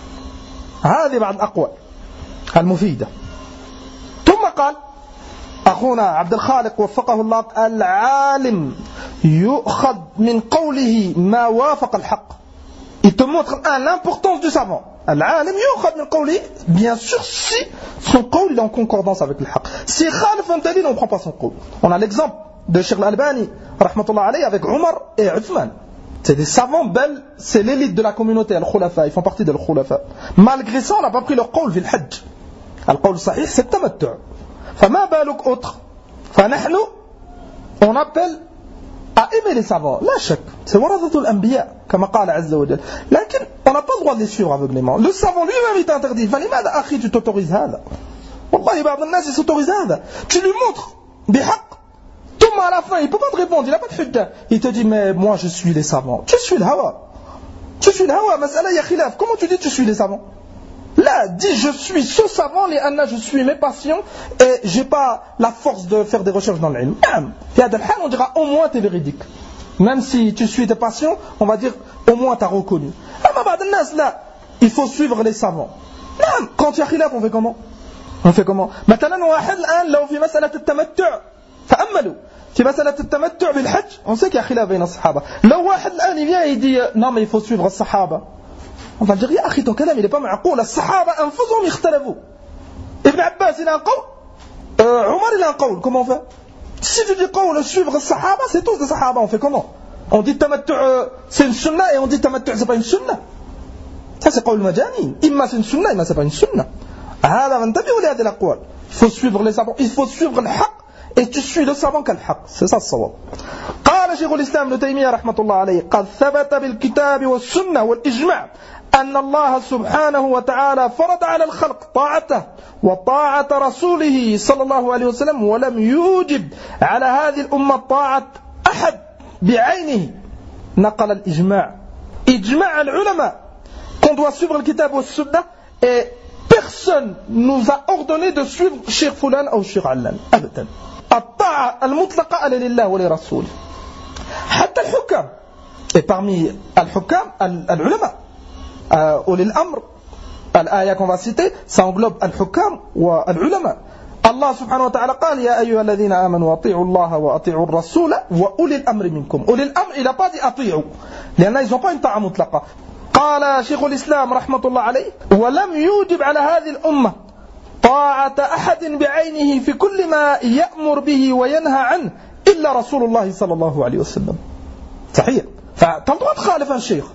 هذه بعض الأقوال المفيدة. ثم قال أخونا عبد الخالق وفقه الله العالم يؤخذ من قوله ما وافق الحق. Il te montre l'importance du savant. العالم يؤخذ من قوله, bien sûr si son qawl est en concordance avec le haq. Si khalif un dalil, on ne prend pas son qawl. On a l'exemple de Cheikh Al-Albani rahmatullah alayhi avec Omar et Uthman. C'est des savants belles, c'est l'élite de la communauté, al-khulafa, ils font partie de al-khulafa. Malgré ça, on n'a pas pris leur qawl في الحج. القول الصحيح c'est التمتع. فما بالك autre. فنحن on appelle à aimer les savants, لا شك. C'est warathatul anbiya, كما قال عز وجل. لكن on n'a pas le droit de les suivre aveuglément. Le savant lui-même il t'interdit. فلماذا أخي tu t'autorises هذا؟ والله بعض الناس s'autorisent هذا. Tu lui montres بحق. ثم à la fin il peut pas te répondre, il n'a pas de hujja. Il te dit mais moi je suis les savants. Tu suis le hawa. Tu suis le hawa. مسألة يا خلاف. Comment tu dis tu suis les savants? Là, dis je suis ce savant, les anna, je suis mes passions et j'ai pas la force de faire des recherches dans l'ilm. On dira au moins tu es véridique. Même si tu suis tes passions, on va dire au moins tu as reconnu. Là, il faut suivre les savants. Quand il y a khilaf, on fait comment? On fait comment? مثلا واحد الآن لو في مسألة التمتع تأملوا في مسألة التمتع بالحج on sait qu'il y a khilaf بين الصحابة. لو واحد الآن il vient et il dit non mais il faut suivre الصحابة. On va dire, يا أخي ton كلام il n'est pas معقول. الصحابة أنفسهم يختلفوا. Ibn Abbas il a un qawl, Omar il a un qawl. Comment on fait? Si tu dis qawl suivre les sahaba, c'est tous des sahaba. On fait comment? On dit tamattu' c'est une sunna et on dit tamattu' c'est pas une sunna. Ça c'est qawl majanin. Imma c'est une sunna, imma c'est pas une sunna. هذا فانتبهوا لهذه الأقوال. Il faut suivre les savants, il faut suivre le haq et tu suis le savant كالحق. C'est ça le صواب. قال شيخ الإسلام ابن تيمية رحمة الله عليه قد ثبت بالكتاب والسنة والإجماع أن الله سبحانه وتعالى فرض على الخلق طاعته وطاعة رسوله صلى الله عليه وسلم ولم يوجب على هذه الأمة طاعة أحد بعينه. نقل الإجماع إجماع العلماء qu'on doit suivre le kitab ou le sunna et personne nous a ordonné de suivre Cheikh Fulan ou Cheikh Allan أبدا. الطاعة المطلقة على لله ولرسوله. حتى الحكام et parmi الحكام العلماء أولي الأمر. الآية qu'on va citer ça englobe الحكام والعلماء. الله سبحانه وتعالى قال يا أيها الذين آمنوا أطيعوا الله وأطيعوا الرسول وأولي الأمر منكم. أولي الأمر il n'a pas dit أطيعوا لأن ils n'ont pas une طاعة مطلقة. قال شيخ الإسلام رحمة الله عليه ولم يوجب على هذه الأمة طاعة أحد بعينه في كل ما يأمر به وينهى عنه إلا رسول الله صلى الله عليه وسلم. صحيح. فأنت ما تخالف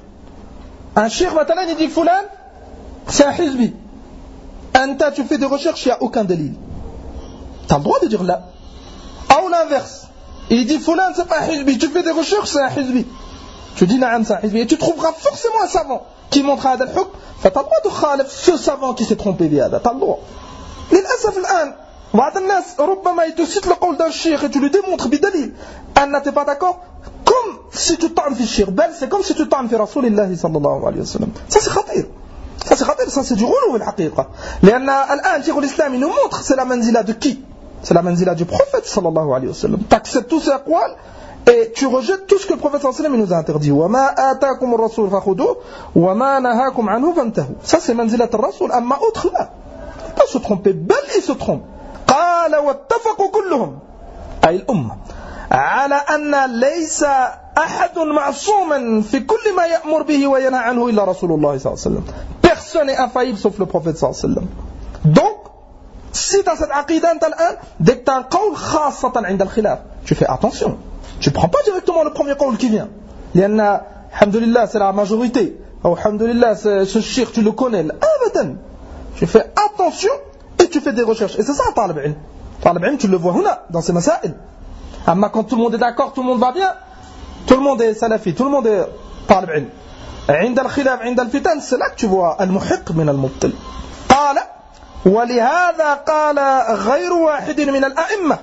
un cheikh مثلا il dit فلان c'est un hizbi. أنت tu fais des recherches il n'y a aucun délit. Tu as le droit de dire là. Ou l'inverse. Il dit Fulan c'est pas un hizbi. Tu fais des recherches, c'est un hizbi. Tu dis Naam c'est un hizbi. Et tu trouveras forcément un savant qui montre à Hadal Hukm. Tu as le droit de khalif ce savant qui s'est trompé. Tu as le droit. للأسف الآن بعض الناس ربما il te cite le قول d'un cheikh et tu lui démontres بدليل أن t'es pas d'accord comme si tu طعن في الشيخ. بل c'est comme si tu طعن في رسول الله صلى الله عليه وسلم. Ça c'est خطير. Ça c'est خطير. Ça c'est du غلو الحقيقة. لأن الآن شيخ الإسلام nous montre c'est la manzila de qui? C'est la manzila du prophète sallallahu alayhi wa sallam. Tu acceptes tous ses aqwal et tu rejettes tout ce que le prophète sallallahu alayhi wa sallam nous a interdit. وَمَا آتَاكُمُ الرَّسُولُ فَخُذُوهُ وَمَا نَهَاكُمْ عَنْهُ فَانْتَهُوا. Ça c'est manzilat al-rasoul. Amma autre là. Il ne faut pas se tromper. Bel il se trompe. قال واتفقوا كلهم أي الأمة على أن ليس أحد معصوما في كل ما يأمر به وينهى عنه إلا رسول الله صلى الله عليه وسلم. Personne n'est infaillible sauf le prophète sallallahu alayhi wa sallam. Donc si tu as cette aqida, dès que tu as un qawl khassatan inda al-khilaf, tu fais attention. Tu ne prends pas directement le premier qawl qui vient. Lianna, alhamdulillah, c'est la majorité. Ou alhamdulillah, ce shirk, tu le connais. Abadan. Tu fais attention et tu fais des recherches. Et c'est ça, talib ilm. Talib ilm, tu le vois huna, dans ces masail. Amma quand tout le monde est d'accord, tout le monde va bien, tout le monde est salafi, tout le monde est talib ilm. عند الخلاف عند الفتن, c'est là que tu vois al-muhiq min al-mubtil. قال ولهذا قال غير واحد من الأئمة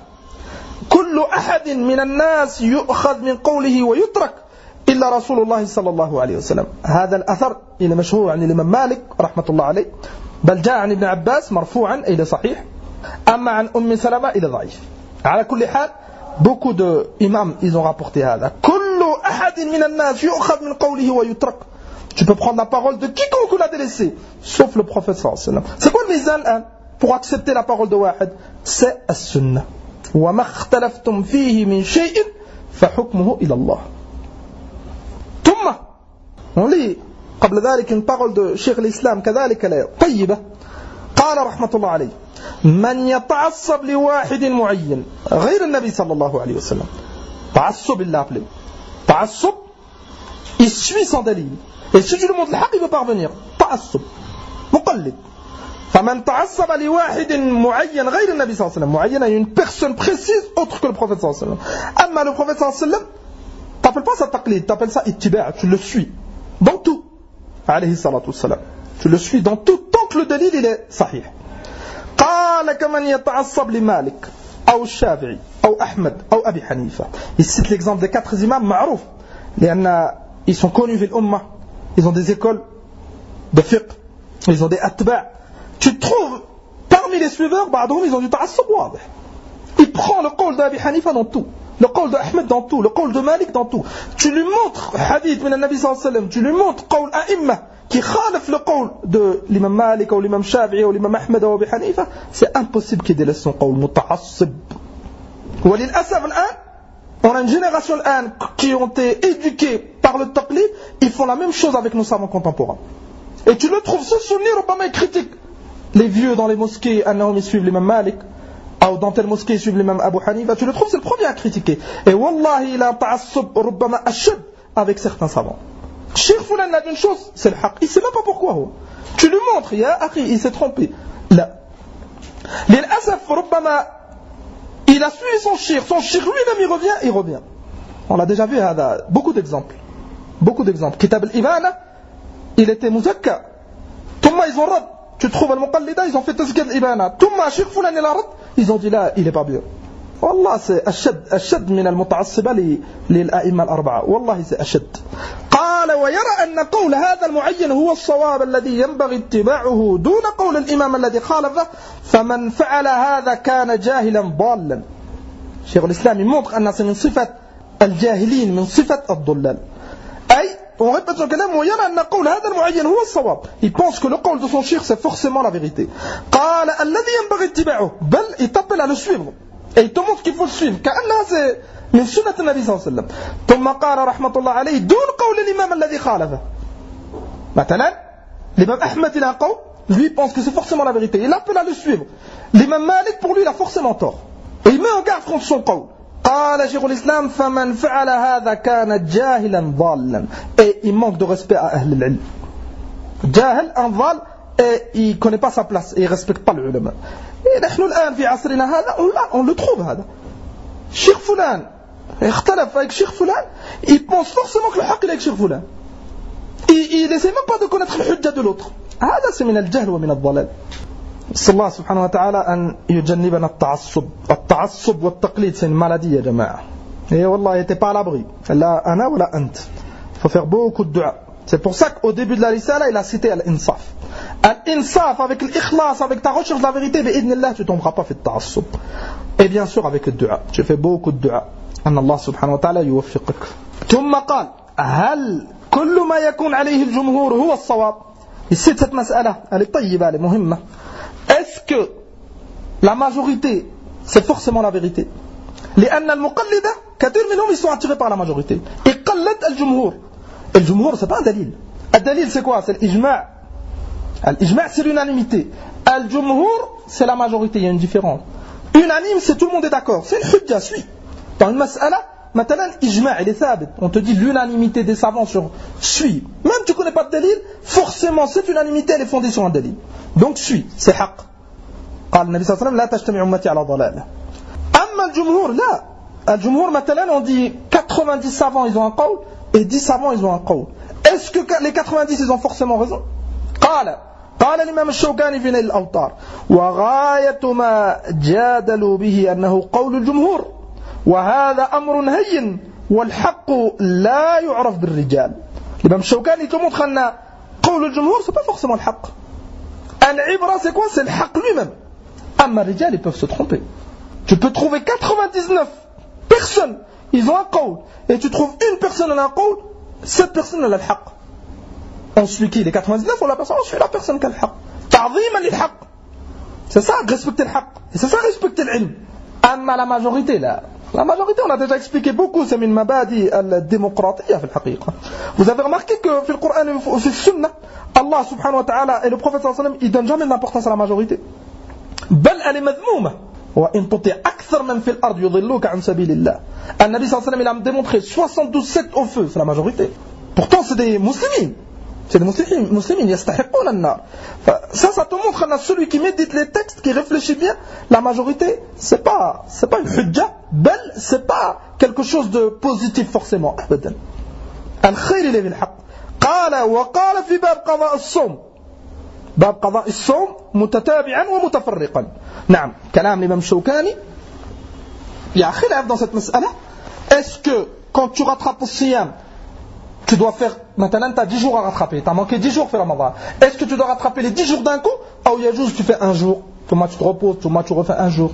كل أحد من الناس يؤخذ من قوله ويترك إلا رسول الله صلى الله عليه وسلم. هذا الأثر إلى مشهور عن الإمام مالك رحمة الله عليه بل جاء عن ابن عباس مرفوعا إلى صحيح أما عن أم سلمة إلى ضعيف. على كل حال beaucoup de imams ils ont rapporté هذا كل أحد من الناس يؤخذ من قوله ويترك. Tu peux prendre la parole de quiconque l'a délaissé, sauf le prophète sallallahu alayhi wa sallam. C'est quoi le mizan pour accepter la parole de Wahid? C'est as-sunnah. وَمَا اخْتَلَفْتُمْ فِيهِ مِنْ شَيْءٍ فَحُكْمُهُ إِلَى اللَّهِ. ثم on lit قبل ذلك une parole de Cheikh l'Islam كذلك لا طيبة قال رحمة الله عليه من يتعصب لواحد معين غير النبي صلى الله عليه وسلم. تعصب il l'a appelé. تعصب il suit sans dalil. Et si tu lui montres le haq, il veut parvenir. Ta'assub. Muqallid. فمن تعصب لواحد معين غير النبي صلى الله عليه وسلم. معين est une personne précise autre que le prophète صلى الله عليه وسلم. أما le prophète صلى الله عليه وسلم, t'appelles pas ça taqlid, t'appelles ça ittiba', tu le suis. Dans tout. عليه الصلاة والسلام. Tu le suis dans tout tant que le dalil il est sahih. قال كمن يتعصب لمالك أو الشافعي أو أحمد أو أبي حنيفة. Il cite l'exemple des 4 imams معروف. لأن ils sont connus في الأمة. Ils ont des écoles de fiqh, ils ont des atba'. Tu trouves parmi les suiveurs, ils ont du ta'assub wadih. Il prend le qawl d'Abi Hanifa dans tout, le qawl d'Ahmed dans tout, le qawl de Malik dans tout. Tu lui montres hadith min al-Nabi sallallahu alayhi wa sallam, tu lui montres qawl a'imma qui khalif le qawl de l'imam Malik ou l'imam Shafi'i ou l'imam Ahmed ou Abi Hanifa, c'est impossible qu'il délaisse son qawl muta'assib. Wa lil'asaf al-an, on a une génération qui ont été éduqués par le taqlid, ils font la même chose avec nos savants contemporains. Et tu le trouves, ce souvenir, Obama il critique les vieux dans les mosquées, ils suivent l'imam Malik, ou dans telle mosquée ils suivent l'imam Abu Hanifa, tu le trouves, c'est le premier à critiquer. Et wallahi, il a un ta'assub, Obama ashad, avec certains savants. Cheikh Fulan a dit une chose, c'est le haq, il ne sait même pas pourquoi. Tu lui montres, ya akhi, il s'est trompé. Là. L'asaf, Obama, il a suivi son shirk lui-même il revient. On l'a déjà vu, beaucoup d'exemples. Kitab al-Imana, il était muzakka. Thumma ils ont rad. Tu trouves al-muqallida, ils ont fait tazkiyat al-ibana. Thumma Cheikh Fulan il a rad. Ils ont dit là, il est pas bien. والله c'est أشد من المتعصبة للأئمة الأربعة. والله c'est أشد. قال ويرى أن قول هذا المعين هو الصواب الذي ينبغي اتباعه دون قول الإمام الذي خالفه فمن فعل هذا كان جاهلا ضالا. شيخ الإسلام montre أن c'est من صفة الجاهلين من صفة الضلال. أي on répète son كلام ويرى أن قول هذا المعين هو الصواب. Il pense que le قول de son cheikh c'est forcément la vérité. قال الذي ينبغي اتباعه بل il t'appelle à le suivre. Et il te montre qu'il faut le suivre. كأنها c'est من سنة النبي صلى الله عليه وسلم. ثم قال رحمة الله عليه دون قول الإمام الذي خالفه. مثلا l'imam Ahmed il a un قول, lui pense que c'est forcément la vérité. Il appelle à le suivre. L'imam Malik pour lui il a forcément tort. Et il met en garde contre son قول. قال شيخ الإسلام فمن فعل هذا كان جاهلا ضالا. Et il manque de respect à أهل العلم. جاهل un ضال et il ne connaît pas sa place et il ne respecte pas les ulama. Et نحن الآن في عصرنا هذا on le trouve هذا. Cheikh Fulan اختلف avec Cheikh Fulan, il pense forcément que le haq est avec Cheikh Fulan. Il n'essaie même pas de connaître le hujja de l'autre. هذا c'est من الجهل ومن الضلال. صلى الله سبحانه وتعالى أن يجنبنا التعصب والتقليد. C'est une maladie يا جماعة. Et والله t'es pas à l'abri. لا أنا ولا أنت. Il faut faire beaucoup de dua. C'est pour ça qu'au début de la risala, il a cité al-insaf. Al-insaf, avec l'ikhlas, avec ta recherche de la vérité, bi'idnillah, tu ne tomberas pas fait de ta'assub. Et bien sûr, avec le dua. Tu fais beaucoup de dua. أن الله سبحانه وتعالى يوفقك. ثم قال هل كل ما يكون عليه الجمهور هو الصواب. Il cite cette mas'ala, elle est طيبة, elle est muhimma. Est-ce que la majorité, c'est forcément la vérité? لأن المقلدة كثير منهم ils sont attirés par la majorité. يقلد الجمهور. Et le jumhur, c'est pas un dalil. Le dalil, c'est quoi? C'est l'ijma'. L'ijma', c'est l'unanimité. Le jumhur, c'est la majorité. Il y a une différence. Unanime, c'est tout le monde est d'accord. C'est une hujja, suis. Dans une mas'ala, maintenant, l'ijma', il est thabit. On te dit l'unanimité des savants sur suis. Même si tu ne connais pas de dalil, forcément, cette unanimité, elle est fondée sur un dalil. Donc, suis. C'est haqq. قال النبي صلى الله عليه وسلم لا تجتمع أمتي على ضلالة. أما الجمهور لا. الجمهور مثلا on dit 90 savants ils ont un qawl et 10 savants ils ont un qawl. Est-ce que les 90 ils ont forcément raison? قال الإمام الشوكاني في نيل الأوطار وغاية ما جادلوا به أنه قول الجمهور وهذا أمر هين والحق لا يعرف بالرجال. الإمام الشوكاني te montre أن قول الجمهور c'est pas forcément le haqq. العبرة c'est quoi? C'est le haqq lui-même. أما الرجال ils peuvent se tromper. Tu peux trouver 99 personnes, ils ont un qawl, et tu trouves une personne a un qawl, cette personne a le haqq. On suit qui? Les 99 ou la personne? On suit la personne qui a le haqq. Ta'ziman lil haqq. C'est ça, respecter le haqq. Et c'est ça, respecter l'ilm. Amma la majorité, là. La majorité, on a déjà expliqué beaucoup, c'est min mabadi al-démocratie, في الحقيقة. Vous avez remarqué que dans le Coran et dans la Sunna, Allah subhanahu wa ta'ala et le prophète sallallahu alayhi wa sallam, ils donnent jamais de l'importance à la majorité. بل elle est مذمومة. وإن تطع أكثر من في الأرض يضلوك عن سبيل الله. النبي صلى الله عليه وسلم il a démontré 72 sectes au feu, c'est la majorité. Pourtant c'est des musulmans. C'est des musulmans, يستحقون النار. Ça te montre que celui qui médite les textes, qui réfléchit bien, la majorité, c'est pas une hujja, bel, c'est pas quelque chose de positif forcément. أبدا. الخير اللي بالحق. قال وقال في باب قضاء الصوم. باب قضاء الصوم متتابعا ومتفرقا. نعم كلام l'imam Shawkani. Il y a khilaf dans cette mas'ala. Est-ce que quand tu rattrapes le siyam, tu dois faire, maintenant tu as 10 jours à rattraper, tu as manqué 10 jours pour Ramadan. Est-ce que tu dois rattraper les 10 jours d'un coup, ou il y a juste tu fais un jour, tout le mois tu te reposes, tout le mois tu refais un jour?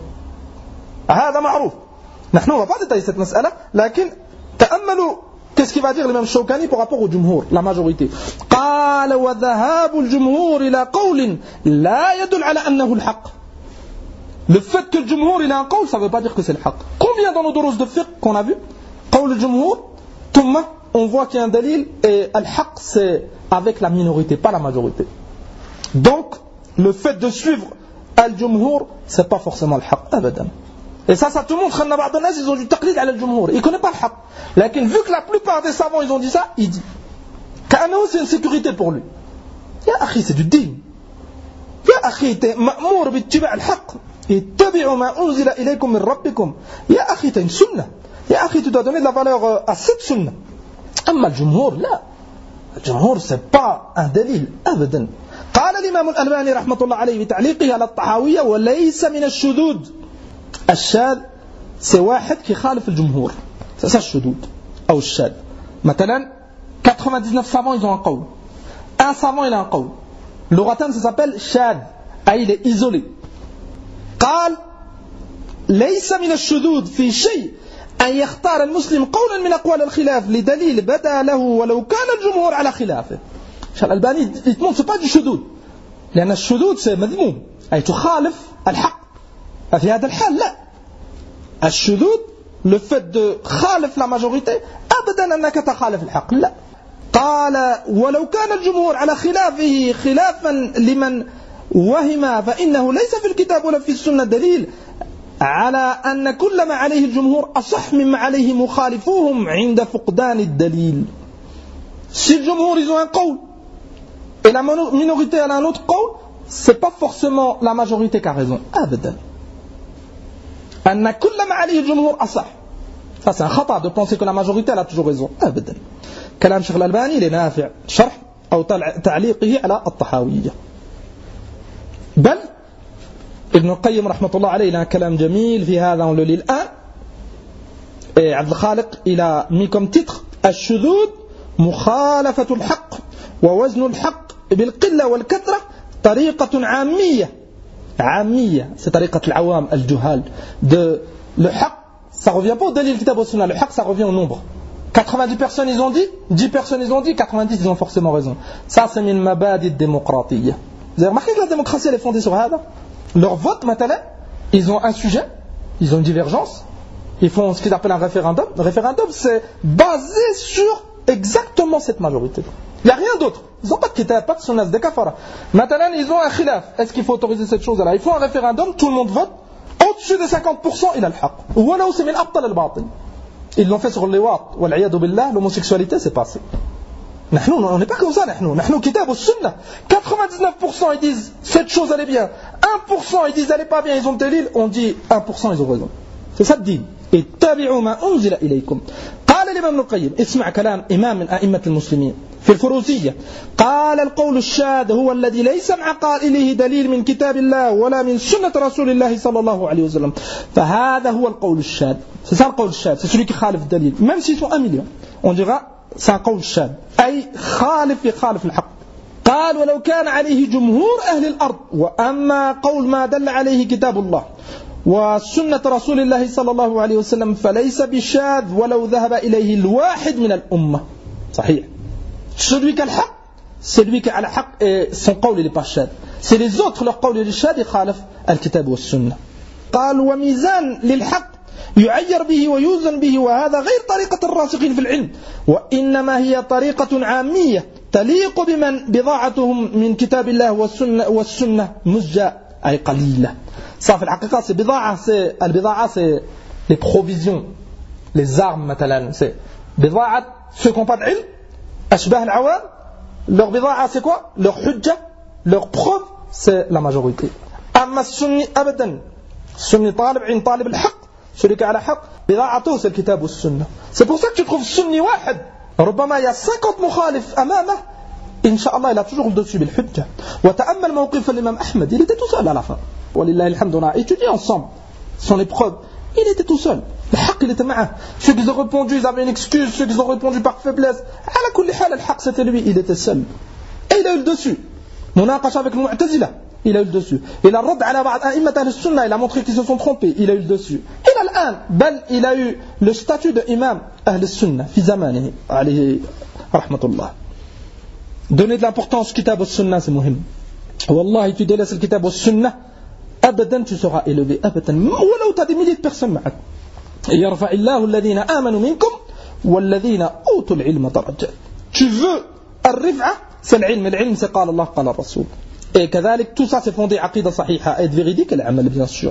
هذا معروف. نحن on va pas détailler cette mas'ala, لكن تأملوا qu'est-ce qu'il va dire l'imam Shawkani par rapport au jumhur, la majorité. قال وذهاب الجمهور إلى قول لا يدل على أنه الحق. Le fait que le jumhur il a un qawl, ça ne veut pas dire que c'est le haqq. Combien dans nos durus de fiqh qu'on a vu, qawl le jumhur, on voit qu'il y a un dalil et al-haqq c'est avec la minorité, pas la majorité. Donc, le fait de suivre al-jumhur, c'est pas forcément le haqq, abadan. Et ça te montre qu'en ba'd an-nas ils ont du taqlid ala al-jumhur. Ils connaissent pas le haqq. Mais vu que la plupart des savants ils ont dit ça, il dit. Ka'anahu c'est une sécurité pour lui. Ya akhi, c'est du din. Ya akhi, t'es ma'mour bittiba' al-haqq. اتبعوا ما أنزل إليكم من ربكم. يا أخي t'as une sunna. يا أخي tu dois donner de la valeur à cette sunna. أما الجمهور لا. الجمهور c'est pas un دليل أبدا. قال الإمام الألباني رحمة الله عليه بتعليقه على الطحاوية وليس من الشذوذ. الشاذ c'est واحد qui خالف الجمهور, c'est ça الشذوذ أو الشاذ. مثلا 99 savants ils ont un قول, un savant il a un قول, l'orateur ça s'appelle شاذ, il est isolé. قال ليس من الشذوذ في شيء أن يختار المسلم قولا من أقوال الخلاف لدليل بدا له ولو كان الجمهور على خلافه. الألباني يتمون c'est pas du شذوذ, لأن الشذوذ c'est مذموم, أي تخالف الحق. في هذا الحال لا, الشذوذ le fait de خالف la majorité أبدا أنك تخالف الحق, لا. قال ولو كان الجمهور على خلافه خلافا لمن وهم فإنه ليس في الكتاب ولا في السنة دليل على أن كل ما عليه الجمهور أصح مما عليه مخالفوهم عند فقدان الدليل. Si le jumhur ils ont un qawl et la minorité elle a un autre qawl, c'est pas forcément la majorité qui a raison. أبدا. أن كل ما عليه الجمهور أصح. Ça c'est un خطأ de penser que la majorité elle a toujours raison. أبدا. كلام شيخ الألباني لنافع شرح أو تعليقه على الطحاوية. بل ابن القيم رحمة الله عليه له كلام جميل في هذا on le lit الآن. عبد الخالق il a mis comme titre الشذوذ مخالفة الحق ووزن الحق بالقلة والكثرة طريقة عامية. عامية c'est طريقة العوام الجهال. de le حق ça revient pas au dalil kitab au sunna, le حق ça revient au nombre. 90 personnes ils ont dit, 10 personnes ils ont dit, 90 ils ont forcément raison. Ça c'est min mabadi démocratie. Vous avez remarqué que la démocratie elle est fondée sur ça? Leur vote, maintenant, ils ont un sujet, ils ont une divergence, ils font ce qu'ils appellent un référendum. Le référendum, c'est basé sur exactement cette majorité. Il n'y a rien d'autre. Ils n'ont pas de kitab, pas de sunnas, des kafara. Maintenant, ils ont un khilaf. Est-ce qu'il faut autoriser cette chose-là? Ils font un référendum, tout le monde vote. Au-dessus de 50%, il a le haq. Ou alors, c'est min abtal al-batil. Ils l'ont fait sur le liwat. Wal-iyadu billah, l'homosexualité, c'est passé. On n'est pas comme ça, nous kitab au sunna. 99% ils disent cette chose elle est bien, 1% ils disent elle est pas bien, ils ont dalil, on dit 1% ils ont raison. C'est ça le din. اتبعوا ما أنزل إليكم. قال الإمام ابن القيم اسمع كلام إمام من أئمة المسلمين في الفروسية. قال القول الشاذ هو الذي ليس مع قائله دليل من كتاب الله ولا من سنة رسول الله صلى الله عليه وسلم. فهذا هو القول الشاذ. C'est ça le قول الشاذ, c'est celui qui خالف الدليل. Même s'ils sont 1 million, on dira c'est un قول الشاذ أي خالف يخالف الحق. قال ولو كان عليه جمهور أهل الأرض وأما قول ما دل عليه كتاب الله وسنة رسول الله صلى الله عليه وسلم فليس بشاذ ولو ذهب إليه الواحد من الأمة. صحيح. Celui qui a le haq, c'est lui qui a le haq et son قول n'est pas شاذ. C'est les autres leur قول est شاذ يخالف الكتاب والسنة. قال وميزان للحق يعير به ويوزن به وهذا غير طريقة الراسخين في العلم وإنما هي طريقة عامية تليق بمن بضاعتهم من كتاب الله والسنة مزجة أي قليلة. Ça, في الحقيقة c'est بضاعة, c'est البضاعة c'est les provisions, les armes مثلا, c'est بضاعة ceux qui n'ont pas d'ilm, أشباه العوام, leur بضاعة c'est quoi? Leur hujja, leur preuve c'est la majorité. أما السني أبدا, السني طالب عين طالب الحق, celui qui a la haq, بضاعته c'est le kitab ou sunna. C'est pour ça que tu trouves sunni واحد, ربما il y a 50 مخالف أمامه, Inch'Allah, il a toujours le dessus bil hujja. Wa ta'ammal mawqif l'imam Ahmed, il était tout seul à la fin. Walillahi alhamdu, on a étudié ensemble son épreuve. Il était tout seul. Le haq, il était ma'a. Ceux qui ont répondu, ils avaient une excuse. Ceux qui ont répondu par faiblesse. Ala kulli hal, le haq, c'était lui. Il était seul. Et il a eu le dessus. Munaqasha avec le Mu'tazila. Il a eu le dessus. Il a rad ala ba'd a'immat al-sunnah. Il a montré qu'ils se sont trompés. Il a eu le dessus. Il a l'an. Bal, il a eu le statut d'imam al-sunnah. Fi zamanihi. Alayhi rahmatullah. Donner de l'importance au kitab au sunnah, c'est muhim. Wallah, tu délaisses le kitab au sunnah, abadan, tu seras élevé. Abadan. Ou tu as des milliers de personnes ma'ak. يرفع الله الذين آمنوا منكم والذين أوتوا العلم درجات. Tu veux الرفعة, c'est l'ilm. L'ilm, c'est قال الله قال الرسول. Et كذلك, tout ça, c'est fondé عقيدة صحيحة, être véridique, et l'amal, bien sûr.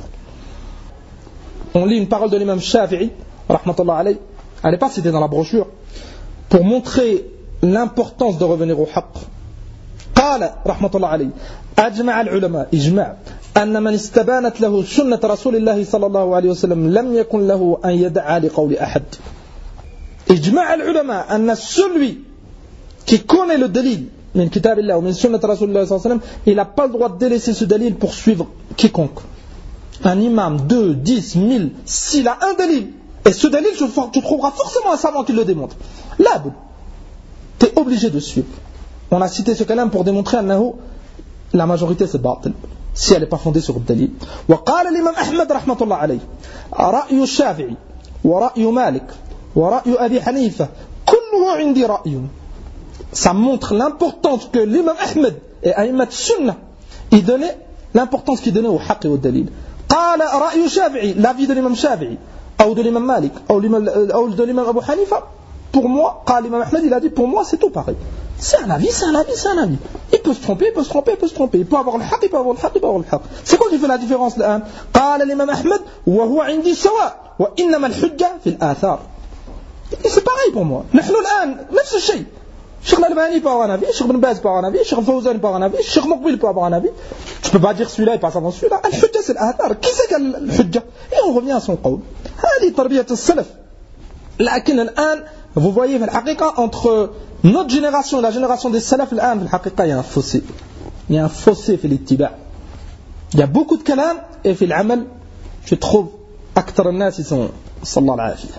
On lit une parole de l'imam Shafi'i, rahmatullah alayh. Elle n'est pas citée dans la brochure. Pour montrer l'importance de revenir au haqq. قال رحمة الله عليه أجمع العلماء إجماع أن من استبانت له سنة رسول الله صلى الله عليه وسلم لم يكن له أن يدعى لقول أحد. إجماع العلماء أن celui qui connaît le dalil, min kitabillah ou min sunnat rasulullah sallallahu alayhi wa sallam, il n'a pas le droit de délaisser ce dalil pour suivre quiconque. Un imam, 2, 10, 1000, s'il a un dalil, et ce dalil, tu trouveras forcément un savant qui le démontre. Là, tu es obligé de suivre. On a cité ce kalam pour démontrer la majorité c'est batil, si elle n'est pas fondée sur le dalil. وقال الإمام أحمد رحمة الله عليه رأي الشافعي ورأي مالك ورأي أبي حنيفة كله عندي رأي. Ça montre l'importance que l'imam Ahmed et Aïmat Sunnah ils donnaient, l'importance qu'ils donnaient au haqq et au dalil. قال رأي الشافعي, l'avis de l'imam Shafi'i ou de l'imam Malik ou de l'imam Abu Hanifa, pour moi, قال l'imam Ahmed il a dit pour moi c'est tout pareil. C'est un avis, c'est un avis, c'est un avis. Il peut se tromper, il peut se tromper, il peut se tromper. Il peut avoir le haqq, il peut avoir le haqq, il peut avoir le haqq. C'est quoi qui fait la différence là? قال الإمام أحمد وهو عندي سواء وإنما الحجة في الآثار. C'est pareil pour moi. نحن الآن نفس الشيء. Cheikh Al-Albani peut avoir un avis, Cheikh Ibn Baz peut avoir un avis, Cheikh Fawzan peut avoir un avis, Cheikh Muqbil peut avoir un avis. Tu peux pas dire celui-là et pas avant celui-là. Al-Hujja c'est l'Athar. Qui c'est qui a le-Hujja? Et on revient à son qawl. هذه تربية السلف. لكن الآن vous voyez entre notre génération et la génération des salaf الآن في الحقيقة il y a un fossé. Il y a un fossé في الاتباع. Il y a beaucoup de kalam et في العمل je trouve أكثر الناس ils sont صلى الله العافية.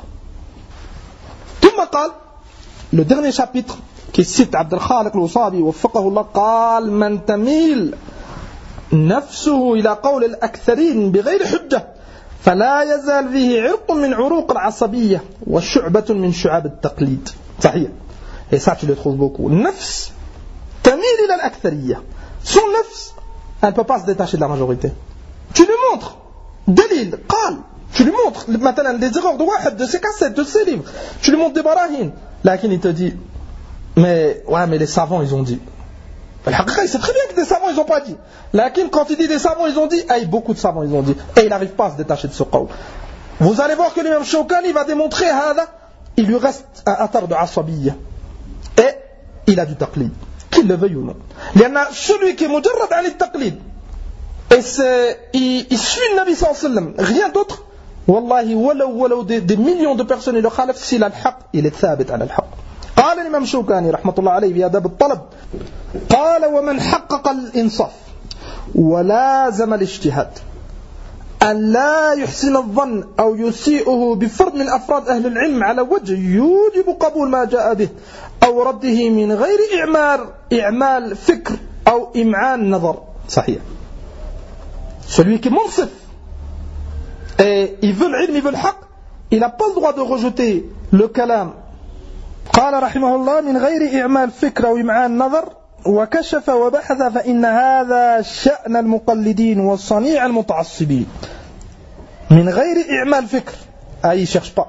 ثم قال le dernier chapitre qui cite عبد الخالق الوصابي وفقه الله قال من تميل نفسه إلى قول الأكثرين بغير حجة فلا يزال فيه عرق من عروق العصبية وشعبة من شعاب التقليد. صحيح. Et ça tu le trouves beaucoup. Nafs تميل إلى الأكثرية. Son nafs, elle ne peut pas se détacher de la majorité. Tu lui montres dalil, قال. Tu lui montres maintenant des erreurs de Wahid, de ses cassettes, de ses livres. Tu lui montres des barahin. Là, il te dit mais les savants ils ont dit. Il sait très bien que des savants ils n'ont pas dit. Lakin quand il dit des savants ils ont dit, beaucoup de savants ils ont dit. Et il n'arrive pas à se détacher de ce qawl. Vous allez voir que l'imam Shawkani va démontrer il lui reste un atar de asabiyya. Et il a du taqlid. Qu'il le veuille ou non. Il y en a celui qui est mujarrad an al-taqlid. Et il suit le Nabi sallallahu alayhi wa sallam. Rien d'autre. Wallahi, walaw des millions de personnes, le khalaf, s'il a le haqq, il est thabit ala al-haqq. قال الإمام شوكاني رحمة الله عليه في آداب الطلب قال ومن حقق الإنصاف ولازم الاجتهاد أن لا يحسن الظن أو يسيئه بفرد من أفراد أهل العلم على وجه يوجب قبول ما جاء به أو رده من غير إعمال فكر أو إمعان نظر. صحيح. Celui qui est munsif et il veut l'ilm, il veut le haqq, il n'a pas le droit de rejeter le kalam. قال رحمه الله من غير إعمال فكر أو إمعان نظر وكشف وبحث فإن هذا شأن المقلدين والصنيع المتعصبين. من غير إعمال فكر أي cherche pas.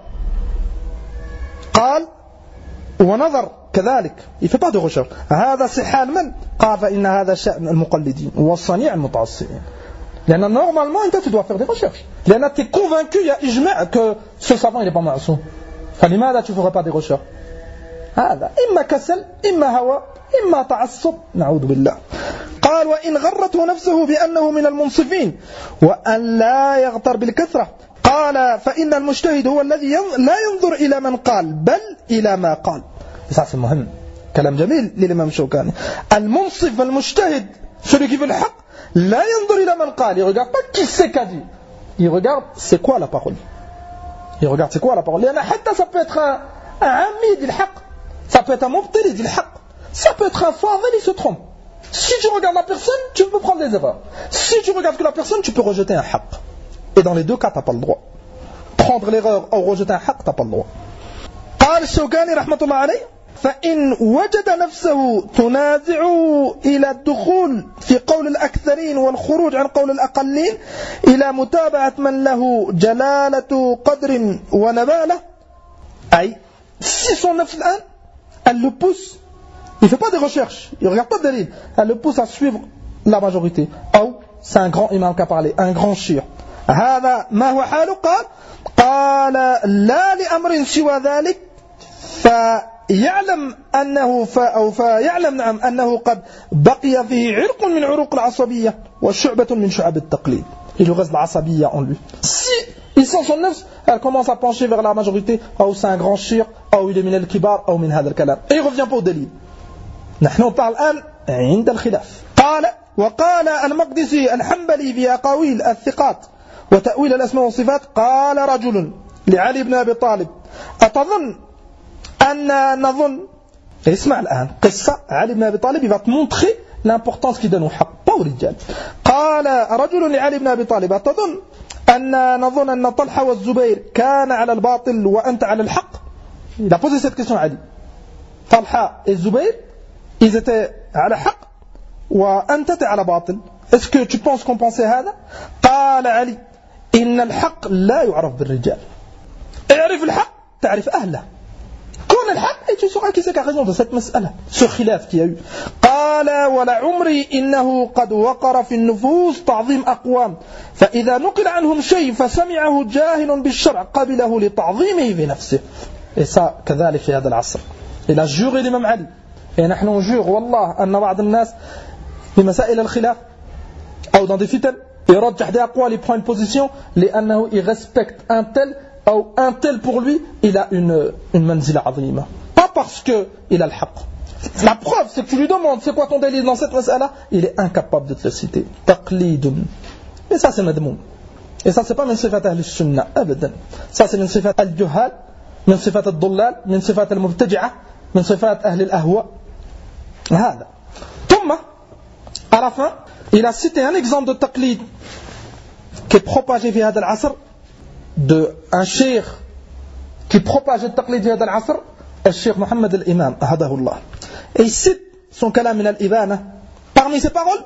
قال ونظر كذلك il fait pas de recherche. هذا سحال من قال فإن هذا شأن المقلدين والصنيع المتعصبين. لأن normalement tu dois faire des recherches. لأن tu es convaincu il y a إجماع que ce savant il est pas معصوم. فلماذا tu feras pas des recherches? هذا إما كسل إما هوى إما تعصب نعوذ بالله. قال وإن غرته نفسه بأنه من المنصفين وأن لا يغتر بالكثرة قال فإن المجتهد هو الذي لا ينظر إلى من قال بل إلى ما قال. ça c'est مهم كلام جميل للإمام شوكاني. المنصف المجتهد celui qui veut le haqq لا ينظر إلى من قال. Il regarde pas qui c'est qu'a dit, il regarde c'est quoi la parole. Il regarde c'est quoi la parole. لأن حتى ça peut être un ami dit le haqq. Ça peut être un mubtali, dit le haqq. Ça peut être un fadil, il se trompe. Si tu regardes la personne, tu peux prendre des erreurs. Si tu regardes que la personne, tu peux rejeter un haqq. Et dans les deux cas, tu n'as pas le droit. Prendre l'erreur ou rejeter un haqq, tu n'as pas le droit. قال الشوكاني رحمة الله عليه فإن وجد نفسه تنازع إلى الدخول في قول الأكثرين والخروج عن قول الأقلين إلى متابعة من له جلالة قدر ونبالة أي si son nafs الآن elle le pousse, il ne fait pas des recherches, il ne regarde pas de dalil, elle le pousse à suivre la majorité. Ou c'est un grand imam qui a parlé, un grand shir. هذا ما هو حاله قال لا لأمر سوى ذلك فيعلم أنه قد بقي فيه عرق من عروق العصبية وشعبة من شعب التقليد. Il lui reste l'asabiyya en lui. Si il sent son nafs, elle commence à pencher vers la majorité, ou c'est un grand shir, ou il est min al-kibar, ou min hadha al-kalam. Et il revient pas au dalil. نحن parle الآن عند الخلاف. قال وقال المقدسي الحنبلي في أقاويل الثقات وتأويل الأسماء والصفات قال رجل لعلي بن أبي طالب أتظن أن نظن. اسمع الآن قصة علي بن أبي طالب va te montrer l'importance qu'il donne au حق pas au رجال. قال رجل لعلي بن أبي طالب أتظن أن نظن أن طلحة والزبير كان على الباطل وأنت على الحق. Il a posé cette question à Ali. Talha et Zubayr ils étaient على حق وأنت على باطل. Est-ce que tu penses qu'on pensait هذا؟ قال علي إن الحق لا يعرف بالرجال. اعرف الحق تعرف أهله. كون الحق et tu sauras qui c'est qui a raison de cette مسألة. Ce khilaf qu'il y a eu. قال ولعمري إنه قد وقر في النفوس تعظيم أقوام فإذا نقل عنهم شيء فسمعه جاهل بالشرع قبله لتعظيمه في نفسه. Et ça كذلك في هذا العصر. Il a juré l'imam Ali. Et نحن نجور والله أن بعض الناس في مسائل الخلاف أو dans des فتن يرجح des أقوال, il prend une position لأنه il respecte un tel ou un tel pour lui il a une manzila عظيمة pas parce que il a le haqq. La preuve c'est que tu lui demandes c'est quoi ton délit dans cette mas'ala, il est incapable de te le citer. taqlid. Et ça c'est madmoum. Et ça c'est pas min sifat ahl al-sunnah abadan. Ça c'est min sifat al-juhal, min sifat al-dullal, min sifat al-mubtadi'ah, min sifat ahl al-ahwa. هذا. ثم à la fin il a cité un exemple de taqlid qui est propagé في هذا العصر de un cheikh qui propage le taqlid في هذا العصر الشيخ محمد الإمام هداه الله. Et il cite son كلام من الإبانة. Parmi ses paroles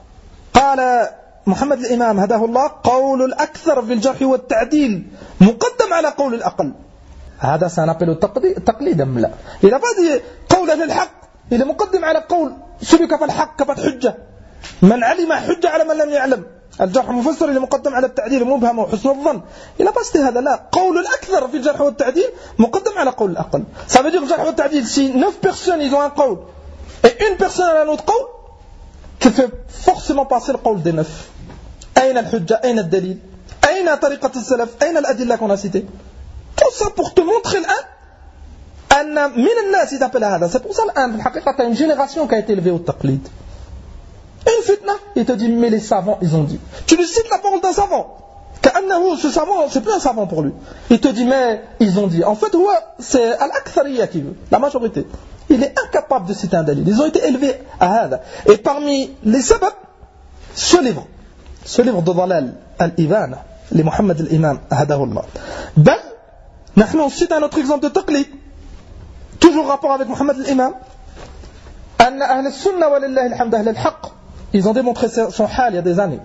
قال محمد الإمام هداه الله قول الأكثر في الجرح والتعديل مقدم على قول الأقل. هذا سنقل التقليد أم لا؟ il n'a pas dit قول أهل الحق, il est مقدم على قول celui qui a fait le حق qui a fait حجة. من علم حجة على من لم يعلم. الجرح المفسر اللي مقدم على التعديل المبهم وحسن الظن. Il n'a pas cité هذا, لا. قول الأكثر في الجرح والتعديل مقدم على قول الأقل. Ça veut dire le jarh والتعديل, si 9 personnes ils ont un قول et une personne a un autre قول, tu fais forcément passer le قول des 9. أين الحجة, أين الدليل, أين طريقة السلف, أين الأدلة qu'on a cité. Tout ça pour te montrer الآن أن من الناس يتقبل هذا. C'est pour ça الآن في الحقيقة t'as une génération qui a été élevée au taqlid. Une fitna, il te dit mais les savants ils ont dit. Tu lui cites la parole d'un savant. كأنه ce savant c'est plus un savant pour lui. Il te dit mais ils ont dit. En fait c'est al-akthariya qui veut, la majorité. Il est incapable de citer un dalil. Ils ont été élevés à hada. Et parmi les sabab, ce livre de Dalal al-Ibana, les Muhammad al-Imam hadahu Allah. Ben, on cite un autre exemple de taqlid. Toujours rapport avec Muhammad al-Imam. أن أهل السنة ولله الحمد أهل الحق ils ont démontré son hal il y a des années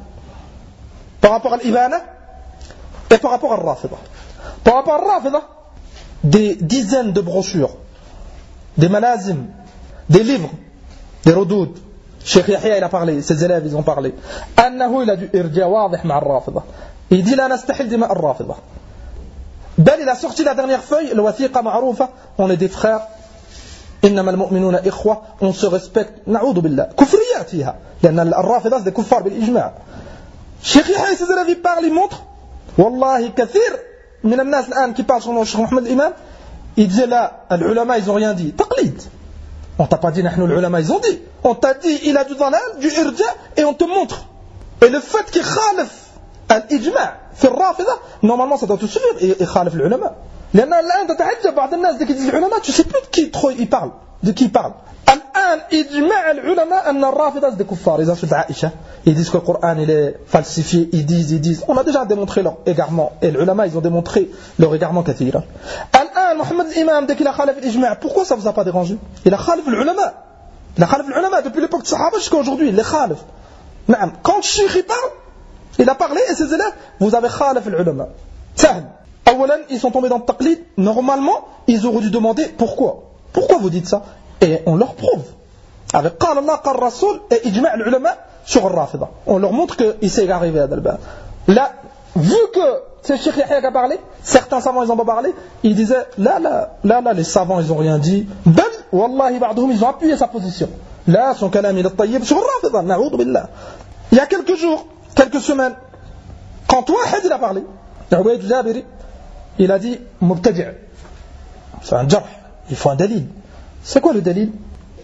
par rapport à l'Ibana et par rapport à Rafida. Par rapport à Rafida, des dizaines de brochures, des malazim, des livres, des roudoud. Cheikh Yahya il a parlé, ses élèves ils ont parlé. أنه il a dû irja واضح مع الرافضة. Il dit لا نستحل دماء الرافضة. بل il a sorti la dernière feuille, le wathiqa معروفة, on est des frères. إنما المؤمنون إخوة, on se respecte. نعوذ بالله. كفريات فيها. لأن الرافضة c'est des kuffar بالإجماع. Cheikh Yahya et ses élèves ils parlent, ils montrent. والله كثير من الناس الآن qui parlent sur le Cheikh Mohammed l'imam, ils disaient là, les ulama ils ont rien dit. taqlid. On t'a pas dit نحن العلماء ils ont dit. On t'a dit il a du dalal, du irja et on te montre. Et le fait qu'il khalif al-ijma' في الرافضة, normalement ça doit te suffire. Il khalif العلماء. لأن الآن تتعجب بعض الناس dès qu'ils disent العلماء, tu sais plus de qui trop ils parlent, de qui ils parlent. الآن إجماع العلماء أن الرافضة des kuffar. Ils insultent Aïcha, ils disent que le Coran il est falsifié, ils disent. On a déjà démontré leur égarement et les ulama ils ont démontré leur égarement كثيرا. الآن محمد الإمام dès qu'il a khalif الإجماع, pourquoi ça vous a pas dérangé? Il a khalif العلماء. Il a khalif العلماء depuis l'époque de Sahaba jusqu'à aujourd'hui, il les khalif. نعم. Quand Cheikh il parle, il a parlé et ses élèves, vous avez khalif العلماء. سهل. أولا ils sont tombés dans le taqlid. Normalement ils auraient dû demander pourquoi vous dites ça, et on leur prouve avec قال الله قال الرسول et إجماع العلماء sur الرافضة. On leur montre qu'il s'est arrivé à Dalba. Là, vu que c'est Cheikh Yahya qui a parlé, certains savants ils ont pas parlé, ils disaient là les savants ils ont rien dit. Ben wallahi بعضهم ils ont appuyé sa position. Là son kalam il est tayyib sur الرافضة. نعوذ بالله. Il y a quelques jours, quelques semaines, quand واحد il a parlé, Ubayd al-Jabiri, il a dit mubtadi'. C'est un jarh, il faut un dalil. C'est quoi le dalil?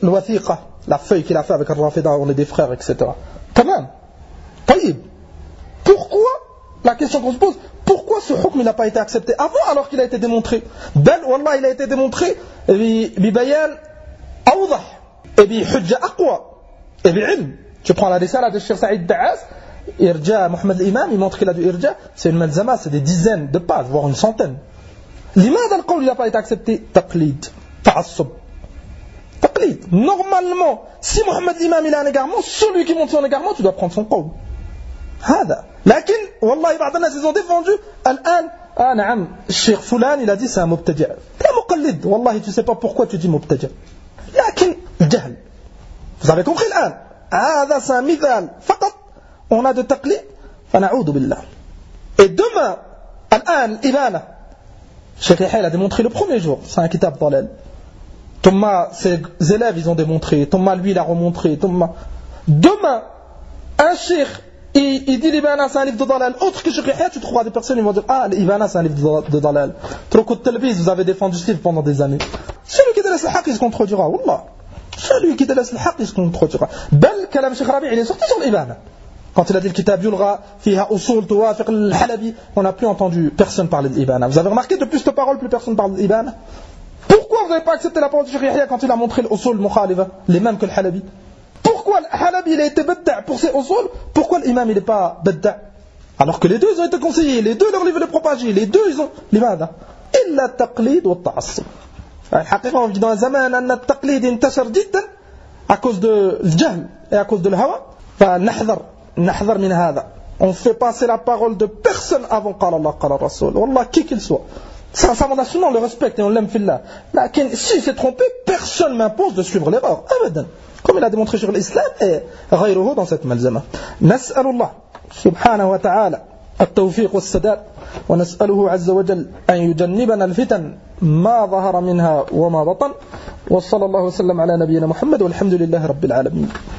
الوثيقة, la feuille qu'il a fait avec Al-Rafida, on est des frères, etc. Tamam. Taïb. Pourquoi, la question qu'on se pose, pourquoi ce hukm n'a pas été accepté avant alors qu'il a été démontré? Bel, wallah, il a été démontré bi bayan awdah, et bi hujja aqwa, et bi ilm. Tu prends la risala de Cheikh Saïd Da'as, Irja, Mohamed l'imam, il montre qu'il a du irja, c'est une malzama, c'est des dizaines de pages, voire une centaine. L'imam al-qawl n'a pas été accepté, taqlid, ta'assub. Taqlid. Normalement, si Mohamed l'imam il a un égarement, celui qui montre son égarement, tu dois prendre son qawl. هذا. لكن والله بعض الناس ils ont défendu الآن نعم الشيخ فلان il a dit c'est un mubtadi'. T'es un muqallid. والله tu sais pas pourquoi tu dis mubtadi'. لكن الجهل. Vous avez compris الآن. هذا c'est un مثال فقط. On a de taqlid. فنعوذ بالله. Et demain الآن الإبانة. Cheikh Yahya a démontré le premier jour. C'est un kitab dalal. Thomas ses élèves ils ont démontré. Thomas lui il a remontré. Thomas. Demain un cheikh il dit l'Ibana c'est un livre de dalal. Autre que Cheikh Yahya, tu trouveras des personnes qui vont dire ah l'Ibana c'est un livre de dalal. Trop de telvis, vous avez défendu ce livre pendant des années. Celui qui te laisse le haq il se contredira. Wallah. Celui qui te laisse le haq il se contredira. Bel kalam Cheikh Rabi il est sorti sur l'Ibana. Quand il a dit le kitab yulgha fiha usul tuwafiq al-Halabi, on n'a plus entendu personne parler de l'Ibana. Vous avez remarqué de plus de paroles plus personne parle de l'Ibana. Pourquoi vous n'avez pas accepté la parole de Cheikh Yahya quand il a montré l'usul mukhalifa, les mêmes que le Halabi? Pourquoi l'Halabi il a été badda' pour ses usul? Pourquoi l'imam il n'est pas badda'? Alors que les deux ils ont été conseillés, les deux leur livre est propagé, les deux ils ont لماذا؟ إلا التقليد والتعصب. الحقيقة on vit dans un zaman أن التقليد انتشر جدا à cause de الجهل et à cause de الهوى. فنحذر من هذا. On fait passer la parole de personne avant قال الله قال الرسول. والله qui qu'il soit. Ça fondamentalement on le respecte et on l'aime fillah. Mais si c'est trompé, personne m'impose de suivre l'erreur. Abadan. Comme il a démontré sur l'islam et غيره dans cette malzama. نسأل الله سبحانه وتعالى التوفيق والسداد ونسأله عز وجل أن يجنبنا الفتن ما ظهر منها وما بطن وصلى الله وسلم على نبينا محمد والحمد لله رب العالمين.